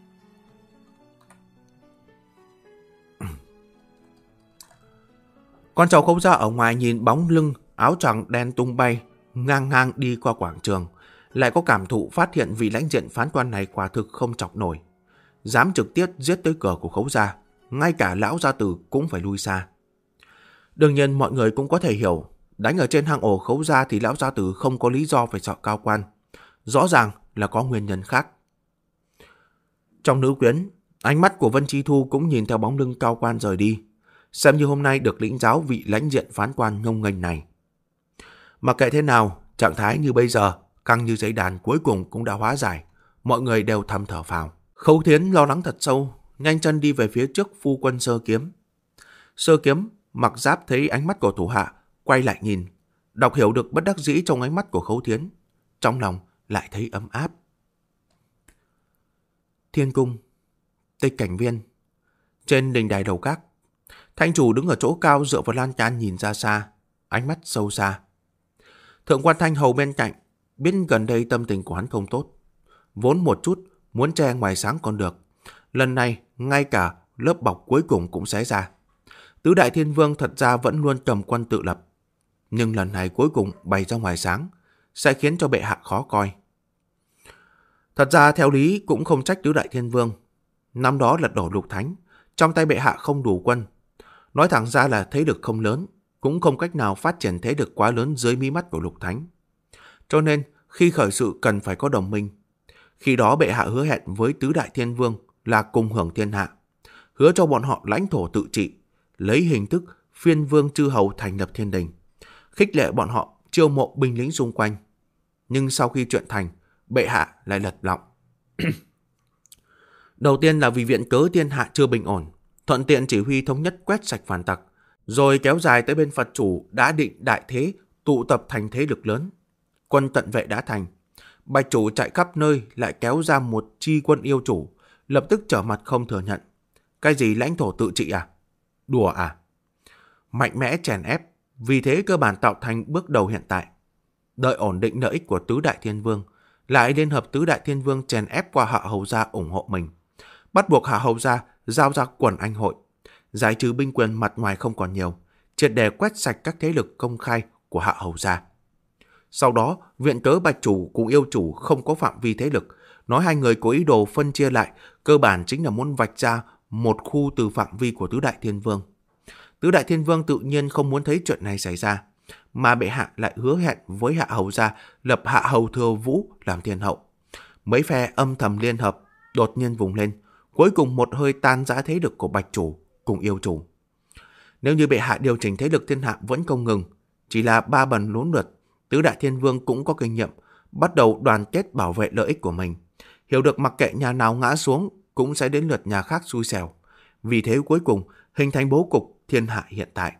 Con cháu Khấu gia ở ngoài nhìn bóng lưng áo choàng đen tung bay ngang ngang đi qua quảng trường, lại có cảm thụ phát hiện vị lãnh diện phán quan này quả thực không chọc nổi, dám trực tiếp giết tới cửa của Khấu gia, ngay cả lão gia tử cũng phải lui xa. Đương nhiên mọi người cũng có thể hiểu, đánh ở trên hang ổ Khấu gia thì lão gia tử không có lý do phải sợ Cao quan, rõ ràng là có nguyên nhân khác. Trong nữ quyến, ánh mắt của Vân Chi Thu cũng nhìn theo bóng lưng Cao quan rời đi, xem như hôm nay được lĩnh giáo vị lãnh diện phán quan ngông nghênh này. Mặc kệ thế nào, trạng thái như bây giờ, căng như giấy đàn cuối cùng cũng đã hóa giải, mọi người đều thầm thở phào. Khấu Thiến lo lắng thật sâu, nhanh chân đi về phía trước phu quân Sơ Kiếm. Sơ Kiếm mặc giáp thấy ánh mắt của thủ hạ, quay lại nhìn, đọc hiểu được bất đắc dĩ trong ánh mắt của Khấu Thiến, trong lòng lại thấy ấm áp. Thiên cung, Tịch Cảnh Viên. Trên đình đài đầu các, thanh chủ đứng ở chỗ cao dựa vào lan can nhìn ra xa, ánh mắt sâu xa. Thượng quan Thanh hầu bên cạnh, biết gần đây tâm tình của hắn không tốt. Vốn một chút muốn che ngoài sáng còn được, lần này ngay cả lớp bọc cuối cùng cũng xé ra. Tứ đại thiên vương thật ra vẫn luôn cầm quân tự lập, nhưng lần này cuối cùng bày ra ngoài sáng sẽ khiến cho bệ hạ khó coi. Thật ra theo lý cũng không trách tứ đại thiên vương. Năm đó lật đổ Lục Thánh, trong tay bệ hạ không đủ quân. Nói thẳng ra là thế lực không lớn, cũng không cách nào phát triển thế lực quá lớn dưới mí mắt của Lục Thánh. Cho nên khi khởi sự cần phải có đồng minh. Khi đó bệ hạ hứa hẹn với tứ đại thiên vương là cùng hưởng thiên hạ, hứa cho bọn họ lãnh thổ tự trị, lấy hình thức phiên vương chư hầu thành lập thiên đình, khích lệ bọn họ chiêu mộ binh lính xung quanh. Nhưng sau khi chuyện thành, bệ hạ lại lật lọng. Đầu tiên là vì viện cớ thiên hạ chưa bình ổn, thuận tiện chỉ huy thống nhất quét sạch phản tặc, rồi kéo dài tới bên Phật chủ đã định đại thế, tụ tập thành thế lực lớn. Quân tận vệ đã thành, Bạch chủ chạy khắp nơi lại kéo ra một chi quân yêu chủ, lập tức trở mặt không thừa nhận. Cái gì lãnh thổ tự trị à? Đùa à? Mạnh mẽ chèn ép, vì thế cơ bản tạo thành bước đầu hiện tại. Đợi ổn định lợi ích của tứ đại thiên vương, lại liên hợp tứ đại thiên vương chèn ép qua Hạ hầu gia ủng hộ mình, bắt buộc Hạ hầu gia giao ra quần anh hội, giải trừ binh quyền mặt ngoài không còn nhiều, triệt để quét sạch các thế lực công khai của Hạ hầu gia. Sau đó, viện cớ Bạch chủ cùng yêu chủ không có phạm vi thế lực, nói hai người có ý đồ phân chia lại, cơ bản chính là muốn vạch ra một khu từ phạm vi của tứ đại thiên vương. Tứ đại thiên vương tự nhiên không muốn thấy chuyện này xảy ra, mà bệ hạ lại hứa hẹn với Hạ hầu gia lập Hạ hầu thừa vũ làm thiên hậu. Mấy phe âm thầm liên hợp, đột nhiên vùng lên, cuối cùng một hơi tan rã thế lực của Bạch chủ cùng yêu chủ. Nếu như bệ hạ điều chỉnh thế lực thiên hạ vẫn không ngừng, chỉ là ba bần lốn lượt, tứ đại thiên vương cũng có kinh nghiệm, bắt đầu đoàn kết bảo vệ lợi ích của mình, hiểu được mặc kệ nhà nào ngã xuống cũng sẽ đến lượt nhà khác xui xẻo. Vì thế cuối cùng hình thành bố cục thiên hạ hiện tại.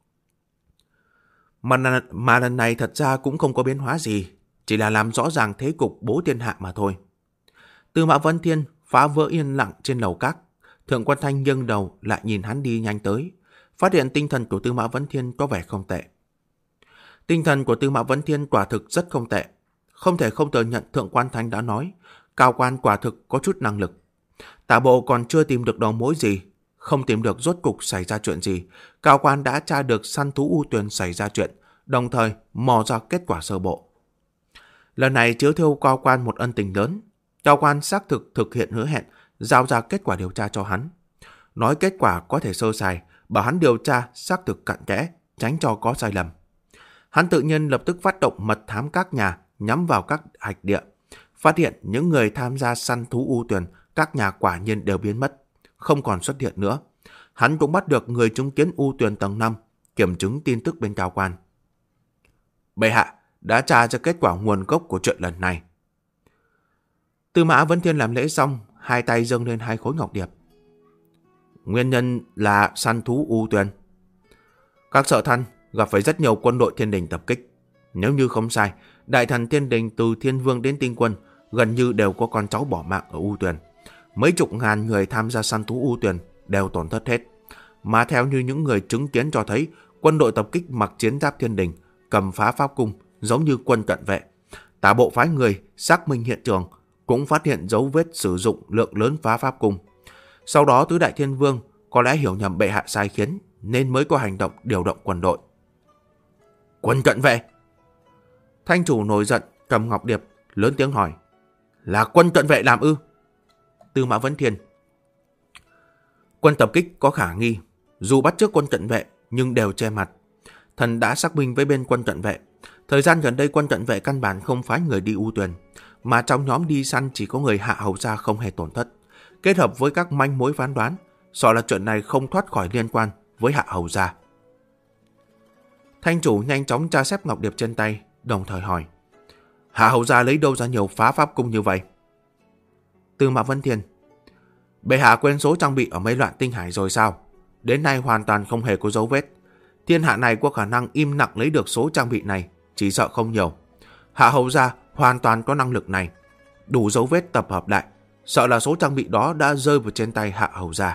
Mà lần này thật ra cũng không có biến hóa gì, chỉ là làm rõ ràng thế cục bố thiên hạ mà thôi. Tư Mã Vân Thiên phá vỡ yên lặng trên lầu các, Thượng quan Thanh nghiêng đầu lại nhìn hắn đi nhanh tới, phát hiện tinh thần của Tư Mã Vấn Thiên có vẻ không tệ. Tinh thần của Tư Mã Vấn Thiên quả thực rất không tệ. Không thể không thừa nhận Thượng quan Thanh đã nói, Cao Quan quả thực có chút năng lực. Tả bộ còn chưa tìm được đầu mối gì, không tìm được rốt cục xảy ra chuyện gì. Cao Quan đã tra được săn thú U Tuyền xảy ra chuyện, đồng thời mò ra kết quả sơ bộ. Lần này chiếu theo Cao Quan một ân tình lớn. Cao Quan xác thực hiện hứa hẹn, giao ra kết quả điều tra cho hắn. Nói kết quả có thể sơ sài, bảo hắn điều tra xác thực cặn kẽ, tránh cho có sai lầm. Hắn tự nhiên lập tức phát động mật thám các nhà, nhắm vào các hạch địa. Phát hiện những người tham gia săn thú U Tuyền, các nhà quả nhiên đều biến mất, không còn xuất hiện nữa. Hắn cũng bắt được người chứng kiến U Tuyền tầng 5, kiểm chứng tin tức bên Cao Quan. Bệ hạ đã tra ra kết quả nguồn gốc của chuyện lần này. Tư Mã Vấn Thiên làm lễ xong, hai tay dâng lên hai khối ngọc điệp. Nguyên nhân là săn thú U Tuyền. Các sở thăn gặp phải rất nhiều quân đội thiên đình tập kích. Nếu như không sai, đại thần thiên đình từ Thiên Vương đến Tinh Quân gần như đều có con cháu bỏ mạng ở U Tuyền. Mấy chục ngàn người tham gia săn thú U Tuyền đều tổn thất hết. Mà theo như những người chứng kiến cho thấy, quân đội tập kích mặc chiến giáp thiên đình, cầm phá pháp cung, giống như quân cận vệ. Tả bộ phái người xác minh hiện trường, cũng phát hiện dấu vết sử dụng lượng lớn phá pháp cung. Sau đó tứ đại thiên vương có lẽ hiểu nhầm bệ hạ sai khiến, nên mới có hành động điều động quân đội. Quân cận vệ! Thanh chủ nổi giận, cầm ngọc điệp, lớn tiếng hỏi. Là quân cận vệ làm ư? Tư Mã Vấn Thiên. Quân tập kích có khả nghi, dù bắt chước quân cận vệ nhưng đều che mặt. Thần đã xác minh với bên quân cận vệ. Thời gian gần đây quân cận vệ căn bản không phái người đi U Tuyền, mà trong nhóm đi săn chỉ có người Hạ Hầu gia không hề tổn thất. Kết hợp với các manh mối phán đoán, sợ là chuyện này không thoát khỏi liên quan với Hạ Hầu gia. Thanh chủ nhanh chóng tra xếp ngọc điệp trên tay, đồng thời hỏi. Hạ Hầu gia lấy đâu ra nhiều phá pháp cung như vậy? Tư Mã Vấn Thiên. Bệ hạ quên số trang bị ở mấy loạn tinh hải rồi sao? Đến nay hoàn toàn không hề có dấu vết. Thiên hạ này có khả năng im lặng lấy được số trang bị này, chỉ sợ không nhiều. Hạ Hầu gia hoàn toàn có năng lực này. Đủ dấu vết tập hợp lại, sợ là số trang bị đó đã rơi vào trên tay Hạ Hầu gia.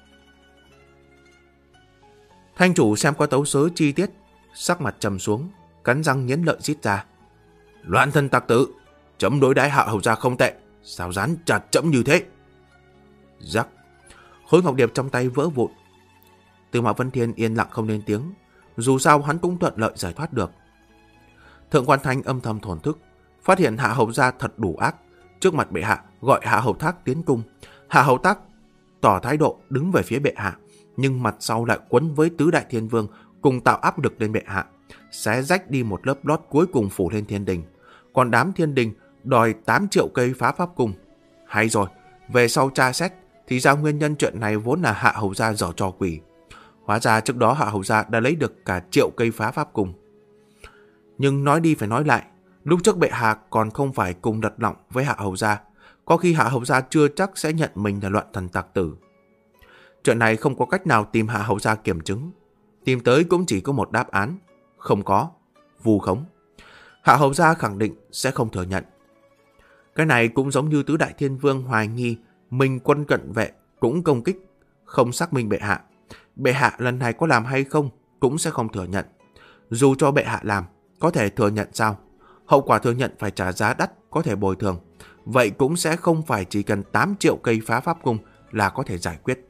Thanh chủ xem có tấu sớ chi tiết, sắc mặt trầm xuống, cắn răng nghiến lợi rít ra. Loạn thân tặc tử, chấm đối đãi Hạ Hầu gia không tệ, sao dán chặt chấm như thế? Rắc, khối ngọc điệp trong tay vỡ vụn. Tư Mã Vấn Thiên yên lặng không lên tiếng, dù sao hắn cũng thuận lợi giải thoát được. Thượng quan Thanh âm thầm thổn thức, phát hiện Hạ Hầu gia thật đủ ác. Trước mặt bệ hạ gọi Hạ Hầu Thác tiến cung. Hạ Hầu Thác tỏ thái độ đứng về phía bệ hạ, nhưng mặt sau lại quấn với tứ đại thiên vương cùng tạo áp lực lên bệ hạ, xé rách đi một lớp lót cuối cùng phủ lên thiên đình. Còn đám thiên đình đòi 8 triệu cây phá pháp cung. Hay rồi, về sau tra xét thì ra nguyên nhân chuyện này vốn là Hạ Hầu gia giở trò quỷ. Hóa ra trước đó Hạ Hầu gia đã lấy được cả triệu cây phá pháp cung. Nhưng nói đi phải nói lại, lúc trước bệ hạ còn không phải cùng đặt lọng với Hạ Hầu gia, có khi Hạ Hầu gia chưa chắc sẽ nhận mình là loạn thần tặc tử. Chuyện này không có cách nào tìm Hạ Hầu gia kiểm chứng, tìm tới cũng chỉ có một đáp án, không có, vu khống. Hạ Hầu gia khẳng định sẽ không thừa nhận. Cái này cũng giống như tứ đại thiên vương hoài nghi mình quân cận vệ cũng công kích, không xác minh bệ hạ. Bệ hạ lần này có làm hay không cũng sẽ không thừa nhận. Dù cho bệ hạ làm, có thể thừa nhận sao? Hậu quả thừa nhận phải trả giá đắt, có thể bồi thường. Vậy cũng sẽ không phải chỉ cần 8 triệu cây phá pháp cung là có thể giải quyết.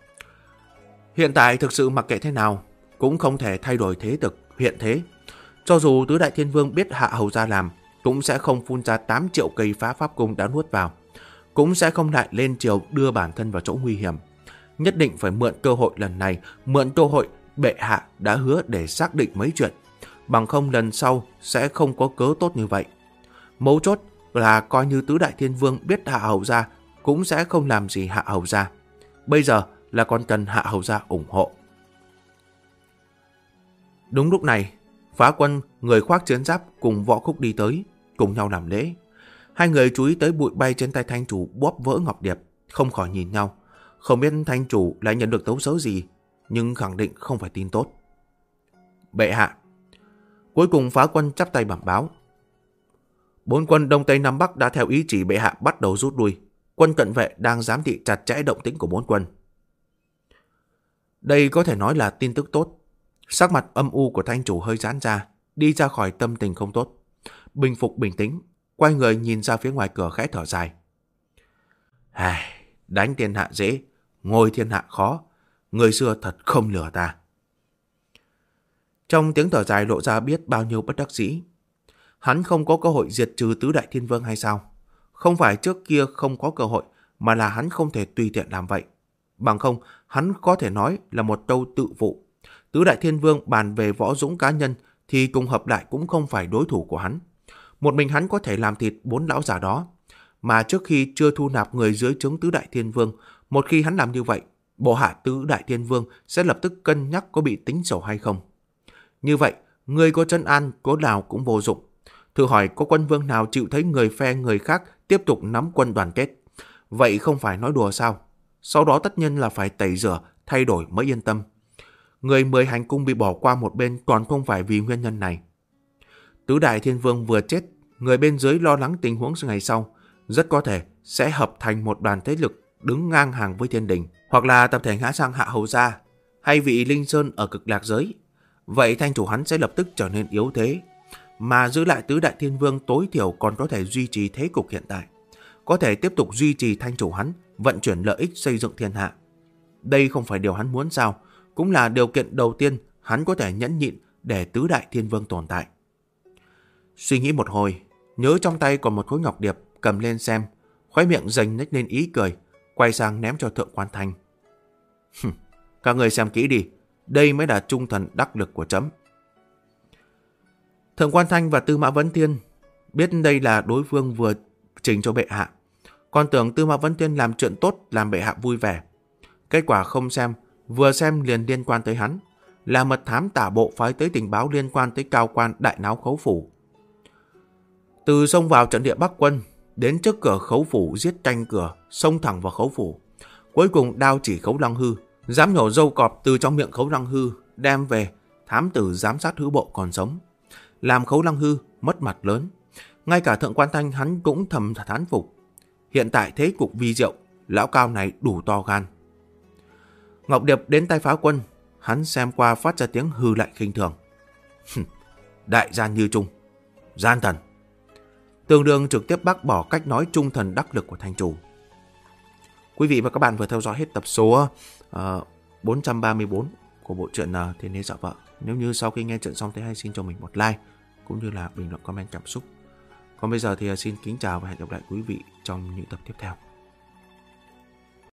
Hiện tại thực sự mặc kệ thế nào, cũng không thể thay đổi thế thực, hiện thế. Cho dù tứ đại thiên vương biết Hạ Hầu gia làm, cũng sẽ không phun ra 8 triệu cây phá pháp cung đã nuốt vào. Cũng sẽ không lại lên triều đưa bản thân vào chỗ nguy hiểm. Nhất định phải mượn cơ hội lần này, mượn cơ hội bệ hạ đã hứa để xác định mấy chuyện. Bằng không lần sau sẽ không có cớ tốt như vậy. Mấu chốt là coi như tứ đại thiên vương biết Hạ Hầu gia cũng sẽ không làm gì Hạ Hầu gia. Bây giờ là còn cần Hạ Hầu gia ủng hộ. Đúng lúc này, Phá Quân, người khoác chiến giáp cùng Võ Khúc đi tới, cùng nhau làm lễ. Hai người chú ý tới bụi bay trên tay thanh chủ bóp vỡ ngọc điệp, không khỏi nhìn nhau. Không biết thanh chủ lại nhận được tấu sớ gì, nhưng khẳng định không phải tin tốt. Bệ hạ. Cuối cùng Phá Quân chắp tay bẩm báo. 4 quân Đông Tây Nam Bắc đã theo ý chỉ bệ hạ bắt đầu rút lui. Quân cận vệ đang giám thị chặt chẽ động tĩnh của 4 quân. Đây có thể nói là tin tức tốt. Sắc mặt âm u của thanh chủ hơi giãn ra, đi ra khỏi tâm tình không tốt. Bình phục bình tĩnh, quay người nhìn ra phía ngoài cửa khẽ thở dài. Đánh thiên hạ dễ, ngồi thiên hạ khó. Người xưa thật không lừa ta. Trong tiếng thở dài lộ ra biết bao nhiêu bất đắc dĩ. Hắn không có cơ hội diệt trừ tứ đại thiên vương hay sao? Không phải trước kia không có cơ hội, mà là hắn không thể tùy tiện làm vậy. Bằng không, hắn có thể nói là một câu tự vụ. Tứ đại thiên vương bàn về võ dũng cá nhân thì cùng hợp lại cũng không phải đối thủ của hắn. Một mình hắn có thể làm thịt 4 lão già đó. Mà trước khi chưa thu nạp người dưới trướng tứ đại thiên vương, một khi hắn làm như vậy, bộ hạ tứ đại thiên vương sẽ lập tức cân nhắc có bị tính sổ hay không. Như vậy, người có trấn an cố nào cũng vô dụng. Thử hỏi có quân vương nào chịu thấy người phe người khác tiếp tục nắm quân đoàn kết. Vậy không phải nói đùa sao? Sau đó tất nhiên là phải tẩy rửa, thay đổi mới yên tâm. Người 10 hành cung bị bỏ qua một bên còn không phải vì nguyên nhân này. Tứ đại thiên vương vừa chết, người bên dưới lo lắng tình huống ngày sau, rất có thể sẽ hợp thành một đoàn thế lực đứng ngang hàng với thiên đình, hoặc là tập thể ngã sang Hạ Hầu Gia, hay vị Linh Sơn ở cực lạc giới. Vậy thanh chủ hắn sẽ lập tức trở nên yếu thế, mà giữ lại tứ đại thiên vương tối thiểu còn có thể duy trì thế cục hiện tại, có thể tiếp tục duy trì thanh chủ hắn, vận chuyển lợi ích xây dựng thiên hạ. Đây không phải điều hắn muốn sao, cũng là điều kiện đầu tiên hắn có thể nhẫn nhịn để tứ đại thiên vương tồn tại. Suy nghĩ một hồi, nhớ trong tay còn một khối ngọc điệp, cầm lên xem, khóe miệng dần nhếch lên ý cười, quay sang ném cho Thượng Quan Thanh. Các người xem kỹ đi, đây mới là trung thần đắc lực của chấm. Thượng Quan Thanh và Tư Mã Vấn Thiên biết đây là đối phương vừa trình cho bệ hạ, còn tưởng Tư Mã Vấn Thiên làm chuyện tốt làm bệ hạ vui vẻ. Kết quả không xem, vừa xem liền liên quan tới hắn, là mật thám tả bộ phái tới tình báo liên quan tới cao quan đại náo khấu phủ. Từ xông vào trận địa Bắc quân, đến trước cửa khấu phủ giết canh cửa, xông thẳng vào khấu phủ. Cuối cùng đao chỉ Khấu Lăng Hư, dám nhổ râu cọp từ trong miệng Khấu Lăng Hư, đem về thám tử giám sát Hữu Bộ còn sống. Làm Khấu Lăng Hư mất mặt lớn. Ngay cả Thượng Quan Thanh hắn cũng thầm thán phục. Hiện tại thế cục vi diệu, lão cao này đủ to gan. Ngọc điệp đến tay Phá Quân, hắn xem qua phát ra tiếng hư lạnh khinh thường. Đại gian như trung, gian thần. Tương đương trực tiếp bác bỏ cách nói trung thần đắc lực của thanh chủ. Quý vị và các bạn vừa theo dõi hết tập số 434 của bộ truyện Thiên Đế Dạ Vợ. Nếu như sau khi nghe chuyện xong thấy hay, xin cho mình một like cũng như là bình luận comment cảm xúc. Còn bây giờ thì xin kính chào và hẹn gặp lại quý vị trong những tập tiếp theo.